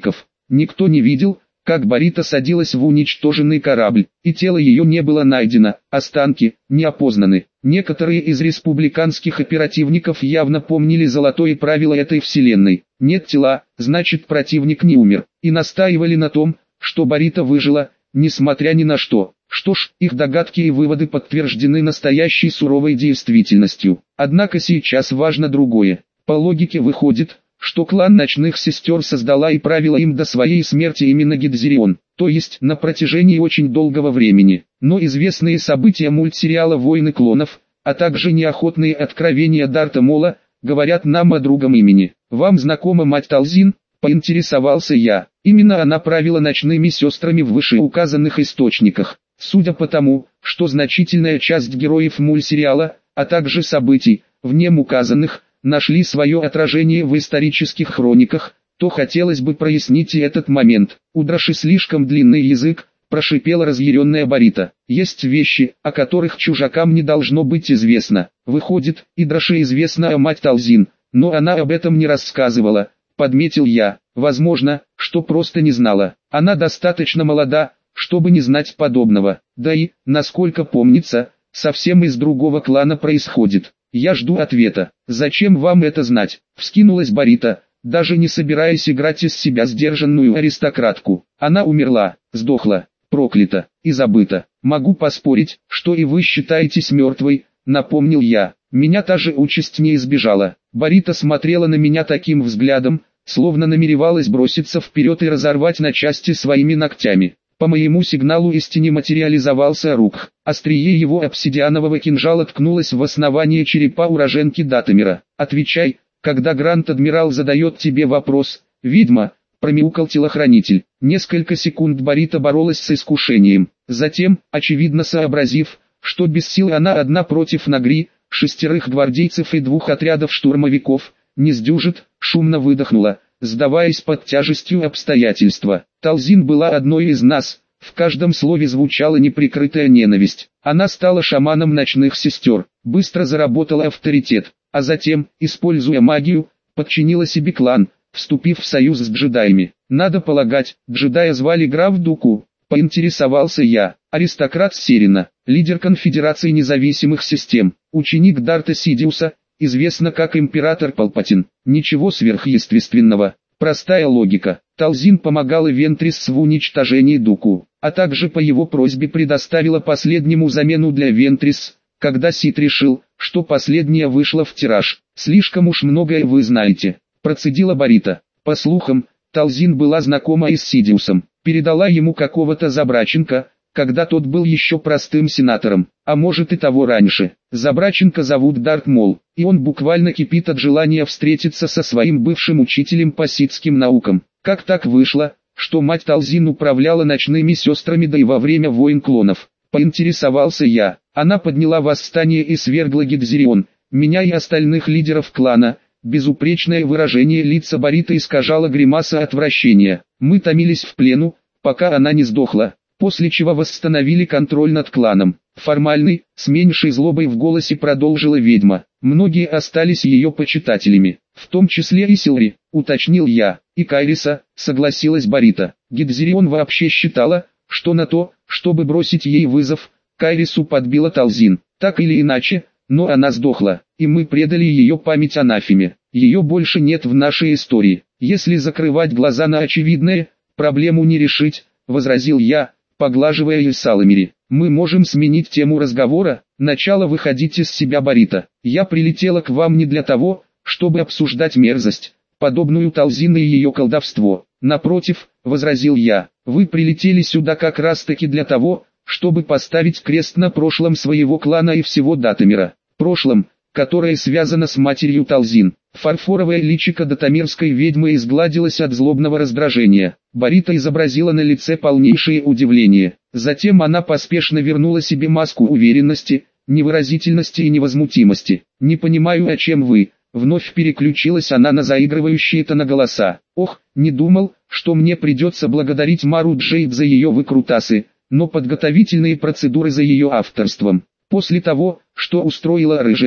Никто не видел, как Борита садилась в уничтоженный корабль, и тело ее не было найдено, останки не опознаны. Некоторые из республиканских оперативников явно помнили золотое правило этой вселенной: нет тела, значит противник не умер, и настаивали на том, что Борита выжила, несмотря ни на что. Что ж, их догадки и выводы подтверждены настоящей суровой действительностью. Однако сейчас важно другое. По логике выходит, что клан Ночных Сестер создала и правила им до своей смерти именно Гидзирион, то есть на протяжении очень долгого времени. Но известные события мультсериала «Войны клонов», а также неохотные откровения Дарта Мола, говорят нам о другом имени. «Вам знакома мать Талзин?» – поинтересовался я. Именно она правила Ночными Сестрами в вышеуказанных источниках. Судя по тому, что значительная часть героев мультсериала, а также событий, в нем указанных, нашли свое отражение в исторических хрониках, то хотелось бы прояснить и этот момент. «У Драши слишком длинный язык», – прошипела разъяренная Борита. «Есть вещи, о которых чужакам не должно быть известно. Выходит, и Драше известно о мать Талзин, но она об этом не рассказывала», – подметил я. «Возможно, что просто не знала. Она достаточно молода, чтобы не знать подобного. Да и, насколько помнится, совсем из другого клана происходит. Я жду ответа. Зачем вам это знать?» – вскинулась Борита, даже не собираясь играть из себя сдержанную аристократку. «Она умерла, сдохла, проклята и забыта. Могу поспорить, что и вы считаетесь мертвой», – напомнил я. «Меня та же участь не избежала». Борита смотрела на меня таким взглядом, словно намеревалась броситься вперед и разорвать на части своими ногтями. По моему сигналу из тени материализовался Рук. Острие его обсидианового кинжала ткнулось в основание черепа уроженки Датамира. «Отвечай, когда Гранд-Адмирал задает тебе вопрос, ведьма», — промяукал телохранитель. Несколько секунд Борита боролась с искушением. Затем, очевидно сообразив, что без сил она одна против Нагри, шестерых гвардейцев и двух отрядов штурмовиков, не сдюжит, шумно выдохнула, сдаваясь под тяжестью обстоятельства. Талзин была одной из нас, в каждом слове звучала неприкрытая ненависть. Она стала шаманом Ночных Сестер, быстро заработала авторитет, а затем, используя магию, подчинила себе клан, вступив в союз с джедаями. Надо полагать, джедая звали граф Дуку, поинтересовался я. Аристократ Серина, лидер Конфедерации независимых систем, ученик Дарта Сидиуса, известно как Император Палпатин. Ничего сверхъестественного, простая логика. Талзин помогала Вентрис в уничтожении Дуку, а также по его просьбе предоставила последнему замену для Вентрис, когда Сид решил, что последняя вышла в тираж. «Слишком уж многое вы знаете», – процедила Борита. По слухам, Талзин была знакома и с Сидиусом, передала ему какого-то Забраченко, когда тот был еще простым сенатором, а может и того раньше. Забраченко зовут Дарт Мол, и он буквально кипит от желания встретиться со своим бывшим учителем по ситским наукам. Как так вышло, что мать Талзин управляла Ночными Сестрами, да и во время войн клонов? Поинтересовался я. Она подняла восстание и свергла Гидзирион, меня и остальных лидеров клана. Безупречное выражение лица Бориты искажало гримаса отвращения. Мы томились в плену, пока она не сдохла, после чего восстановили контроль над кланом. Формальный, с меньшей злобой в голосе продолжила ведьма. Многие остались ее почитателями, в том числе и Силри, уточнил я. И Кайриса, согласилась Борита. Гидзирион вообще считала, что на то, чтобы бросить ей вызов, Кайрису подбила Талзин. Так или иначе, но она сдохла, и мы предали ее память анафеме. Ее больше нет в нашей истории. Если закрывать глаза на очевидное, проблему не решить, возразил я, поглаживая Исаламири. Мы можем сменить тему разговора. Начало выходить из себя, Борита. Я прилетела к вам не для того, чтобы обсуждать мерзость, подобную Талзин и ее колдовство. Напротив, возразил я, вы прилетели сюда как раз таки для того, чтобы поставить крест на прошлом своего клана и всего Датамира. Прошлом, которое связано с матерью Талзин. Фарфоровое личико датамирской ведьмы изгладилось от злобного раздражения. Борита изобразила на лице полнейшее удивление. Затем она поспешно вернула себе маску уверенности, невыразительности и невозмутимости. «Не понимаю, о чем вы», — вновь переключилась она на заигрывающие тоноголоса. «Ох, не думал, что мне придется благодарить Мару Джейд за ее выкрутасы, но подготовительные процедуры за ее авторством. После того, что устроила рыжая,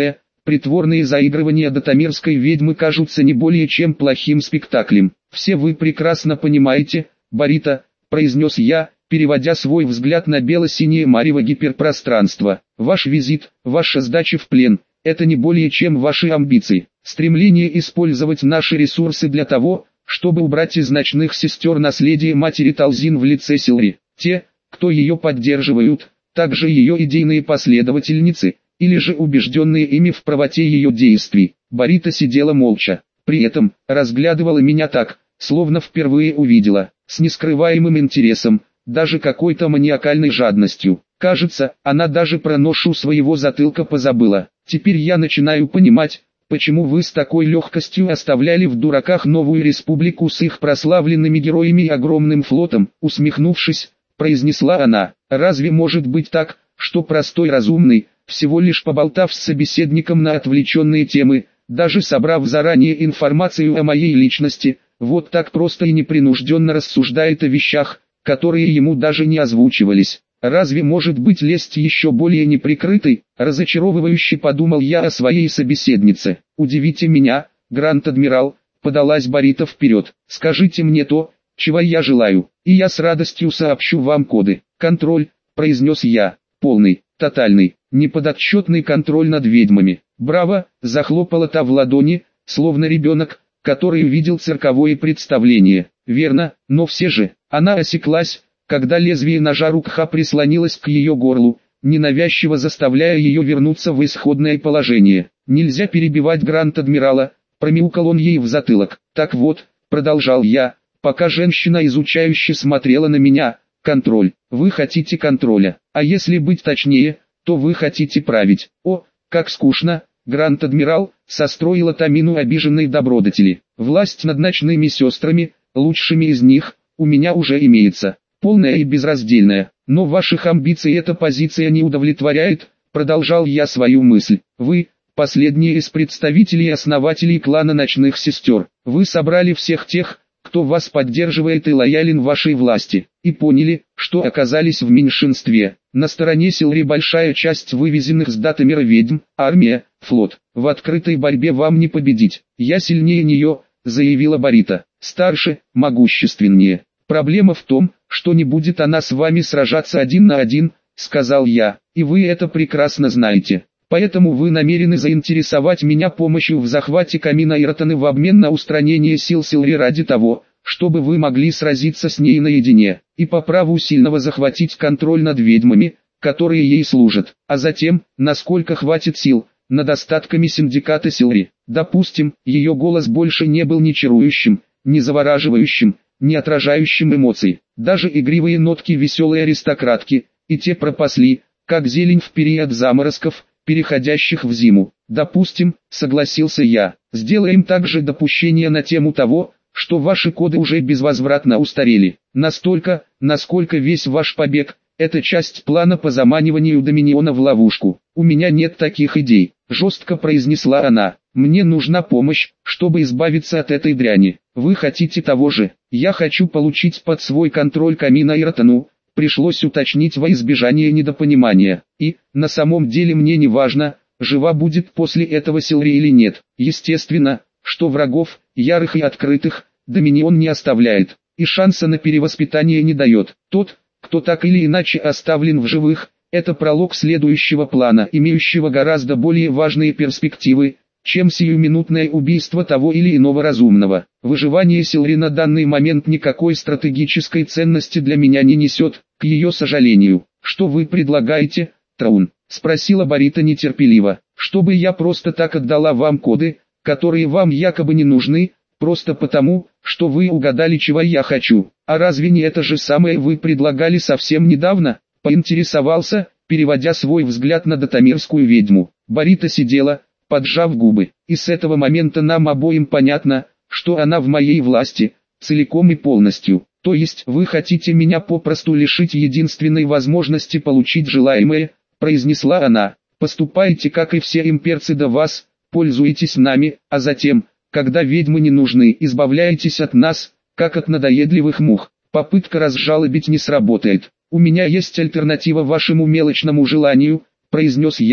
Притворные заигрывания датамирской ведьмы кажутся не более чем плохим спектаклем. «Все вы прекрасно понимаете, Борита», — произнес я, переводя свой взгляд на бело-синее марево гиперпространства. «Ваш визит, ваша сдача в плен — это не более чем ваши амбиции, стремление использовать наши ресурсы для того, чтобы убрать из ночных сестер наследие матери Талзин в лице Силри. Те, кто ее поддерживают, также ее идейные последовательницы, или же убежденные ими в правоте ее действий». Борита сидела молча, при этом разглядывала меня так, словно впервые увидела, с нескрываемым интересом, даже какой-то маниакальной жадностью. Кажется, она даже про ношу своего затылка позабыла. «Теперь я начинаю понимать, почему вы с такой легкостью оставляли в дураках новую республику с их прославленными героями и огромным флотом», усмехнувшись, произнесла она. «Разве может быть так, что простой разумный, всего лишь поболтав с собеседником на отвлеченные темы, даже собрав заранее информацию о моей личности, вот так просто и непринужденно рассуждает о вещах, которые ему даже не озвучивались? Разве может быть лесть еще более неприкрытой?» Разочаровывающе подумал я о своей собеседнице. «Удивите меня, Гранд-Адмирал», подалась Борита вперед. «Скажите мне то, чего я желаю, и я с радостью сообщу вам коды». «Контроль», произнес я, «полный, тотальный, неподотчетный контроль над ведьмами». «Браво!» — захлопала та в ладони, словно ребенок, который увидел цирковое представление. «Верно, но все же...» Она осеклась, когда лезвие ножа Рукха прислонилось к ее горлу, ненавязчиво заставляя ее вернуться в исходное положение. «Нельзя перебивать Гранд-Адмирала», — промяукал он ей в затылок. «Так вот», — продолжал я, пока женщина изучающе смотрела на меня, — «контроль. Вы хотите контроля, а если быть точнее, то вы хотите править». «О, как скучно!» Гранд-Адмирал состроила Тамину обиженной добродетели. «Власть над ночными сестрами, лучшими из них, у меня уже имеется, полная и безраздельная, но ваших амбиций эта позиция не удовлетворяет», продолжал я свою мысль. «Вы, последние из представителей и основателей клана Ночных Сестер, вы собрали всех тех, кто вас поддерживает и лоялен вашей власти, и поняли, что оказались в меньшинстве. На стороне Силри большая часть вывезенных с Датамира ведьм, армия, флот. В открытой борьбе вам не победить. Я сильнее нее», заявила Борита. «Старше, могущественнее. Проблема в том, что не будет она с вами сражаться один на один», сказал я, «и вы это прекрасно знаете. Поэтому вы намерены заинтересовать меня помощью в захвате камина Иротаны в обмен на устранение сил Силри ради того, чтобы вы могли сразиться с ней наедине, и по праву сильного захватить контроль над ведьмами, которые ей служат, а затем, насколько хватит сил, над остатками синдиката Силри». Допустим, ее голос больше не был ни чарующим, ни завораживающим, не отражающим эмоций. Даже игривые нотки веселой аристократки, и те пропасли, как зелень в период заморозков, переходящих в зиму. «Допустим», согласился я, «сделаем также допущение на тему того, что ваши коды уже безвозвратно устарели. Настолько, насколько весь ваш побег – это часть плана по заманиванию Доминиона в ловушку. У меня нет таких идей», жестко произнесла она. «Мне нужна помощь, чтобы избавиться от этой дряни. Вы хотите того же?» «Я хочу получить под свой контроль камин Иротану», пришлось уточнить во избежание недопонимания. «И, на самом деле мне не важно, жива будет после этого Силри или нет. Естественно, что врагов, ярых и открытых, Доминион не оставляет, и шанса на перевоспитание не дает. Тот, кто так или иначе оставлен в живых, это пролог следующего плана, имеющего гораздо более важные перспективы, чем сиюминутное убийство того или иного разумного. Выживание Силри на данный момент никакой стратегической ценности для меня не несет, к ее сожалению. «Что вы предлагаете, Траун?» — спросила Борита нетерпеливо. «Чтобы я просто так отдала вам коды, которые вам якобы не нужны, просто потому, что вы угадали, чего я хочу. А разве не это же самое вы предлагали совсем недавно?» — поинтересовался, переводя свой взгляд на датамирскую ведьму. Борита сидела, поджав губы, и с этого момента нам обоим понятно, что она в моей власти, целиком и полностью. «То есть вы хотите меня попросту лишить единственной возможности получить желаемое», произнесла она. «Поступайте, как и все имперцы до вас, пользуйтесь нами, а затем, когда ведьмы не нужны, избавляйтесь от нас, как от надоедливых мух. Попытка разжалобить не сработает. У меня есть альтернатива вашему мелочному желанию», произнес я,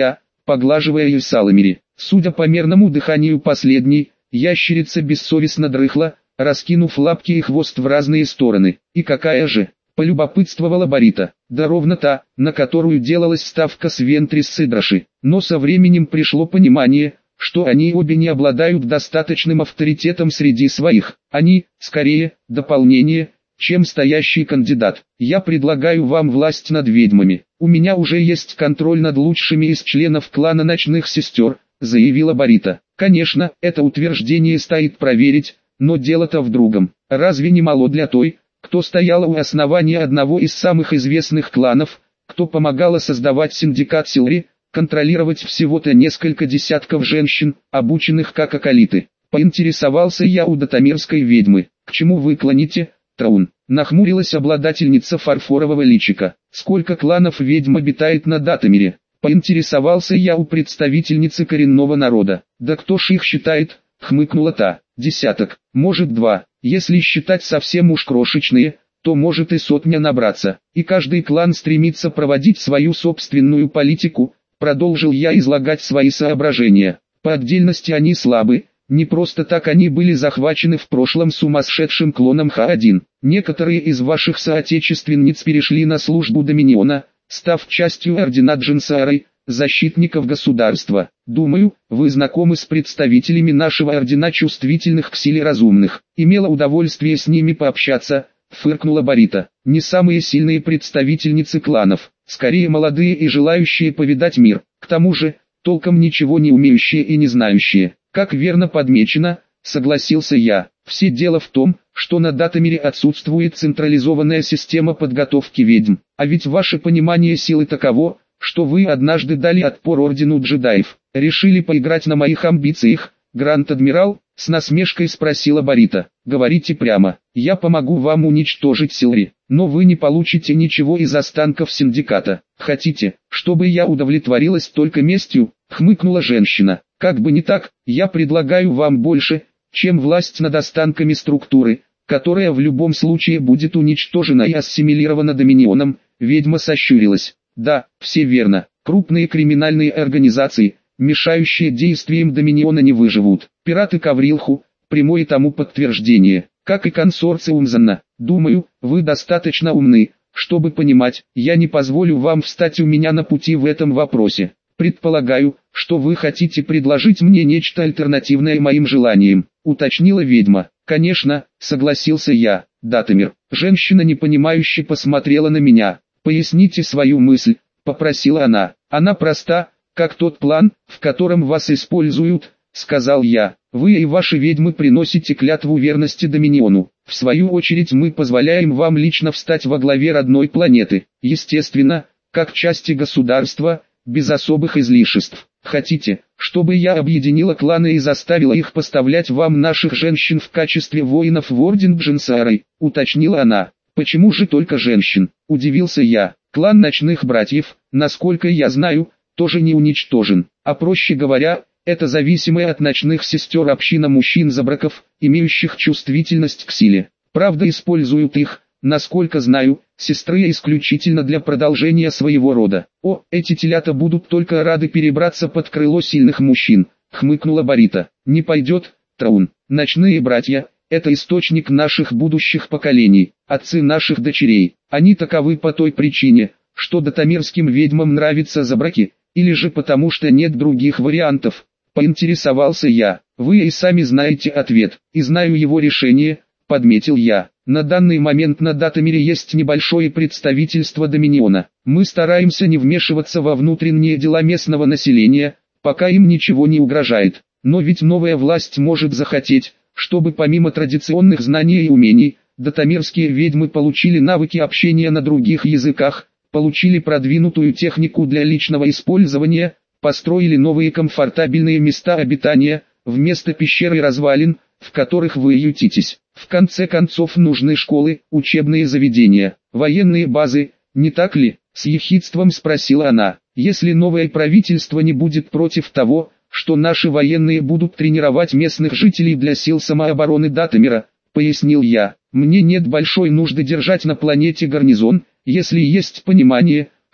поглаживая ее саламери. Судя по мерному дыханию последней, ящерица бессовестно дрыхла, раскинув лапки и хвост в разные стороны. «И какая же?» — полюбопытствовала Борита. «Да ровно та, на которую делалась ставка с Вентрис и Драши». Но со временем пришло понимание, что они обе не обладают достаточным авторитетом среди своих. Они, скорее, дополнение, чем стоящий кандидат. Я предлагаю вам власть над ведьмами. У меня уже есть контроль над лучшими из членов клана Ночных Сестер, заявила Борита. Конечно, это утверждение стоит проверить, но дело-то в другом. Разве не мало для той, кто стояла у основания одного из самых известных кланов, кто помогала создавать синдикат Силри, контролировать всего-то несколько десятков женщин, обученных как акалиты? Поинтересовался я у датамирской ведьмы. К чему вы клоните, Траун? Нахмурилась обладательница фарфорового личика. Сколько кланов ведьм обитает на Датамире? Поинтересовался я у представительницы коренного народа. Да кто ж их считает? Хмыкнула та. Десяток, может два. Если считать совсем уж крошечные, то может и сотня набраться. И каждый клан стремится проводить свою собственную политику. Продолжил я излагать свои соображения. По отдельности они слабы. Не просто так они были захвачены в прошлом сумасшедшим клоном Х один. Некоторые из ваших соотечественниц перешли на службу Доминиона, став частью ордена Джинсары, защитников государства. Думаю, вы знакомы с представителями нашего ордена чувствительных к силе разумных. Имела удовольствие с ними пообщаться, фыркнула Борита. Не самые сильные представительницы кланов, скорее молодые и желающие повидать мир. К тому же, толком ничего не умеющие и не знающие. Как верно подмечено, согласился я. Все дело в том, что на Датамире отсутствует централизованная система подготовки ведьм. А ведь ваше понимание силы таково, что вы однажды дали отпор ордену джедаев. Решили поиграть на моих амбициях, Гранд-адмирал? С насмешкой спросила Борита. Говорите прямо, я помогу вам уничтожить Силри, но вы не получите ничего из останков синдиката. Хотите, чтобы я удовлетворилась только местью? Хмыкнула женщина. Как бы не так, я предлагаю вам больше, чем власть над останками структуры, которая в любом случае будет уничтожена и ассимилирована Доминионом. Ведьма сощурилась. Да, все верно. Крупные криминальные организации, мешающие действиям Доминиона, не выживут. Пираты Коврилху, прямое тому подтверждение, как и консорциум Занна. Думаю, вы достаточно умны, чтобы понимать, я не позволю вам встать у меня на пути в этом вопросе. Предполагаю, что вы хотите предложить мне нечто альтернативное моим желаниям, уточнила ведьма. Конечно, согласился я. Датамир. Женщина непонимающе посмотрела на меня. Поясните свою мысль, попросила она. Она проста, как тот план, в котором вас используют, сказал я. Вы и ваши ведьмы приносите клятву верности Доминиону. В свою очередь мы позволяем вам лично встать во главе родной планеты. Естественно, как части государства, без особых излишеств. Хотите, чтобы я объединила кланы и заставила их поставлять вам наших женщин в качестве воинов в орден Джинсары? Уточнила она. Почему же только женщин? Удивился я. Клан Ночных Братьев, насколько я знаю, тоже не уничтожен. А проще говоря, это зависимая от Ночных Сестер община мужчин-забраков, имеющих чувствительность к силе. Правда, используют их, насколько знаю, сестры исключительно для продолжения своего рода. О, эти телята будут только рады перебраться под крыло сильных мужчин, хмыкнула Борита. Не пойдет, Траун. Ночные братья — это источник наших будущих поколений, отцы наших дочерей. Они таковы по той причине, что датамирским ведьмам нравятся забраки, или же потому что нет других вариантов. Поинтересовался я. Вы и сами знаете ответ, и знаю его решение, подметил я. На данный момент на Датамире есть небольшое представительство Доминиона. Мы стараемся не вмешиваться во внутренние дела местного населения, пока им ничего не угрожает. Но ведь новая власть может захотеть, чтобы помимо традиционных знаний и умений, датамирские ведьмы получили навыки общения на других языках, получили продвинутую технику для личного использования, построили новые комфортабельные места обитания, вместо пещер и развалин, в которых вы ютитесь. В конце концов нужны школы, учебные заведения, военные базы, не так ли? С ехидством спросила она. Если новое правительство не будет против того, что наши военные будут тренировать местных жителей для сил самообороны Датамира, пояснил я, мне нет большой нужды держать на планете гарнизон, если есть понимание,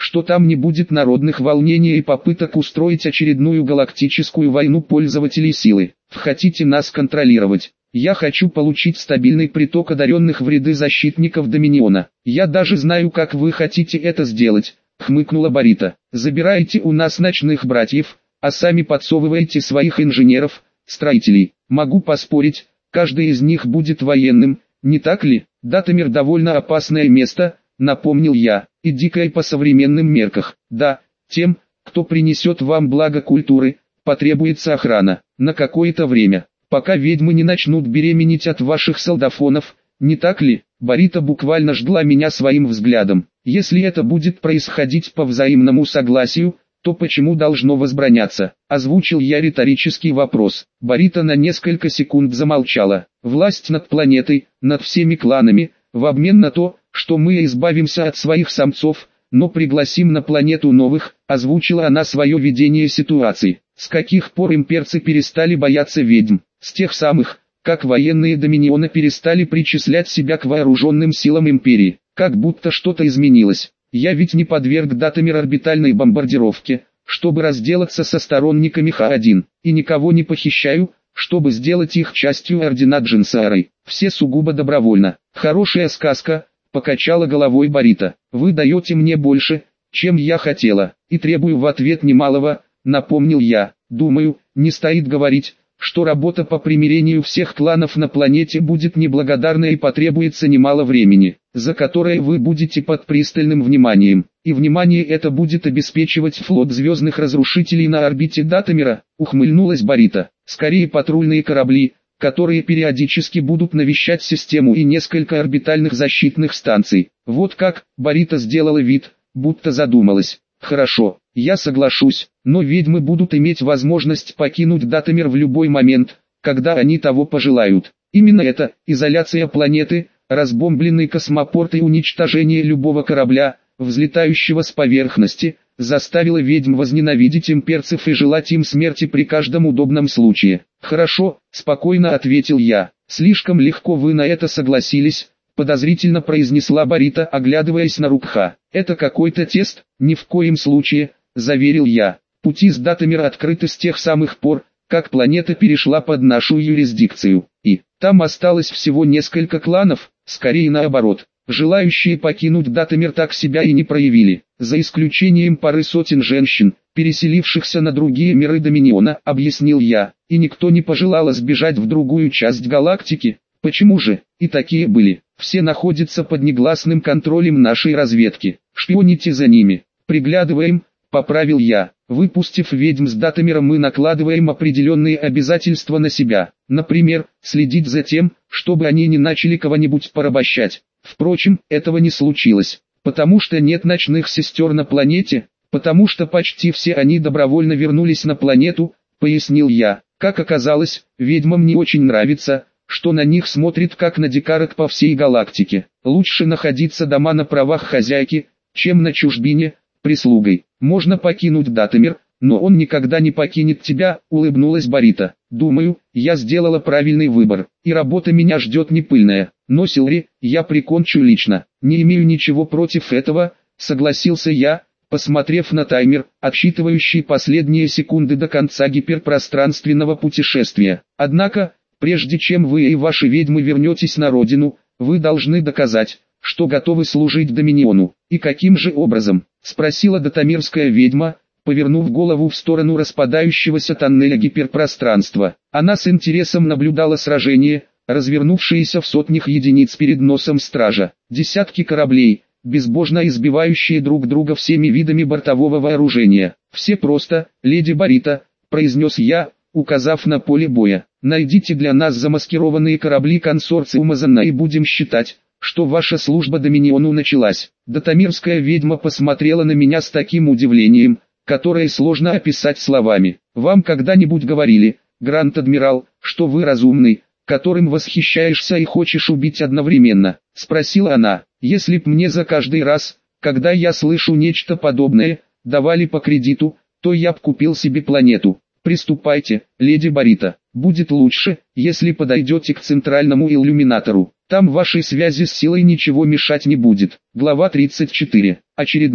что там не будет народных волнений и попыток устроить очередную галактическую войну пользователей силы. Хотите нас контролировать? Я хочу получить стабильный приток одаренных в ряды защитников Доминиона. Я даже знаю, как вы хотите это сделать, хмыкнула Борита. Забираете у нас ночных братьев, а сами подсовываете своих инженеров, строителей. Могу поспорить, каждый из них будет военным, не так ли? Датамир довольно опасное место, напомнил я, и дикое по современным мерках. Да, тем, кто принесет вам благо культуры, потребуется охрана, на какое-то время, пока ведьмы не начнут беременеть от ваших солдафонов, не так ли? Борита буквально жгла меня своим взглядом. Если это будет происходить по взаимному согласию, то почему должно возбраняться? Озвучил я риторический вопрос. Борита на несколько секунд замолчала. Власть над планетой, над всеми кланами, в обмен на то, что мы избавимся от своих самцов, но пригласим на планету новых, озвучила она свое видение ситуации. С каких пор имперцы перестали бояться ведьм? С тех самых, как военные Доминиона перестали причислять себя к вооруженным силам империи. Как будто что-то изменилось. Я ведь не подверг Датамир орбитальной бомбардировке, чтобы разделаться со сторонниками Х один, и никого не похищаю, чтобы сделать их частью ордена Джинсарой. Все сугубо добровольно. Хорошая сказка, покачала головой Борита. Вы даете мне больше, чем я хотела, и требую в ответ немалого, напомнил я. Думаю, не стоит говорить, что работа по примирению всех кланов на планете будет неблагодарной и потребуется немало времени, за которое вы будете под пристальным вниманием. И внимание это будет обеспечивать флот звездных разрушителей на орбите Датамира, ухмыльнулась Борита. Скорее патрульные корабли, которые периодически будут навещать систему, и несколько орбитальных защитных станций. Вот как, Борита сделала вид, будто задумалась. Хорошо, я соглашусь, но ведьмы будут иметь возможность покинуть Датамир в любой момент, когда они того пожелают. Именно это, изоляция планеты, разбомбленный космопорт и уничтожение любого корабля, взлетающего с поверхности, заставило ведьм возненавидеть имперцев и желать им смерти при каждом удобном случае. Хорошо, спокойно ответил я. Слишком легко вы на это согласились, подозрительно произнесла Борита, оглядываясь на Рукха. Это какой-то тест? Ни в коем случае, заверил я. Пути с Датамира открыты с тех самых пор, как планета перешла под нашу юрисдикцию. И там осталось всего несколько кланов, скорее наоборот. Желающие покинуть Датамир так себя и не проявили, за исключением пары сотен женщин, переселившихся на другие миры Доминиона, объяснил я, и никто не пожелал сбежать в другую часть галактики. Почему же? И такие были. Все находятся под негласным контролем нашей разведки. Шпионите за ними. Приглядываем, поправил я. Выпустив ведьм с Датамира, мы накладываем определенные обязательства на себя. Например, следить за тем, чтобы они не начали кого-нибудь порабощать. Впрочем, этого не случилось. Потому что нет ночных сестер на планете, потому что почти все они добровольно вернулись на планету, пояснил я. Как оказалось, ведьмам не очень нравится, что на них смотрят как на дикарок по всей галактике. Лучше находиться дома на правах хозяйки, чем на чужбине, прислугой. Можно покинуть Датамир, но он никогда не покинет тебя, улыбнулась Борита. Думаю, я сделала правильный выбор, и работа меня ждет не пыльная. Но Силри, я прикончу лично. Не имею ничего против этого, согласился я, посмотрев на таймер, отсчитывающий последние секунды до конца гиперпространственного путешествия. Однако, прежде чем вы и ваши ведьмы вернетесь на родину, вы должны доказать, что готовы служить Доминиону. И каким же образом? Спросила датамирская ведьма, повернув голову в сторону распадающегося тоннеля гиперпространства. Она с интересом наблюдала сражение, развернувшееся в сотнях единиц перед носом стража. Десятки кораблей, безбожно избивающие друг друга всеми видами бортового вооружения. Все просто, леди Борита, произнес я, указав на поле боя. Найдите для нас замаскированные корабли консорциума Занна и будем считать, что ваша служба Доминиону началась. Датамирская ведьма посмотрела на меня с таким удивлением, которое сложно описать словами. Вам когда-нибудь говорили, Гранд-адмирал, что вы разумный, которым восхищаешься и хочешь убить одновременно? Спросила она. Если б мне за каждый раз, когда я слышу нечто подобное, давали по кредиту, то я б купил себе планету. Приступайте, леди Борита. Будет лучше, если подойдете к центральному иллюминатору. Там вашей связи с силой ничего мешать не будет. Глава тридцать четыре. Очередная.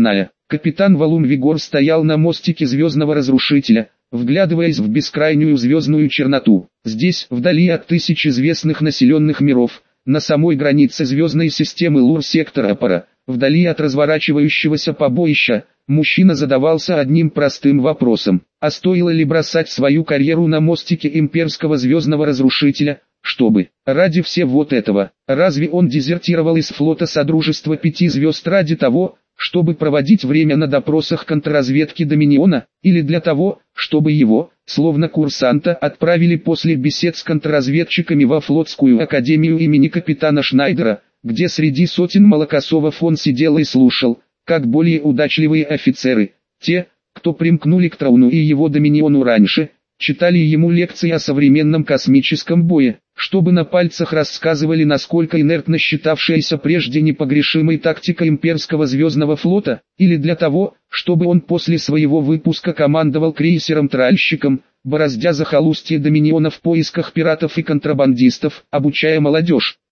Капитан Валум Вигор стоял на мостике Звездного Разрушителя, вглядываясь в бескрайнюю звездную черноту. Здесь, вдали от тысяч известных населенных миров, на самой границе звездной системы Лур-сектора Апара, вдали от разворачивающегося побоища, мужчина задавался одним простым вопросом: а стоило ли бросать свою карьеру на мостике имперского Звездного Разрушителя, чтобы, ради всего вот этого, разве он дезертировал из флота Содружества Пяти Звезд ради того, чтобы проводить время на допросах контрразведки Доминиона, или для того, чтобы его, словно курсанта, отправили после бесед с контрразведчиками во флотскую академию имени капитана Шнайдера, где среди сотен молокосовов он сидел и слушал, как более удачливые офицеры, те, кто примкнули к Трауну и его Доминиону раньше, читали ему лекции о современном космическом бое, чтобы на пальцах рассказывали, насколько инертно считавшаяся прежде непогрешимой тактика имперского звездного флота, или для того, чтобы он после своего выпуска командовал крейсером-тральщиком, бороздя захолустье Доминиона в поисках пиратов и контрабандистов, обучая молодежь.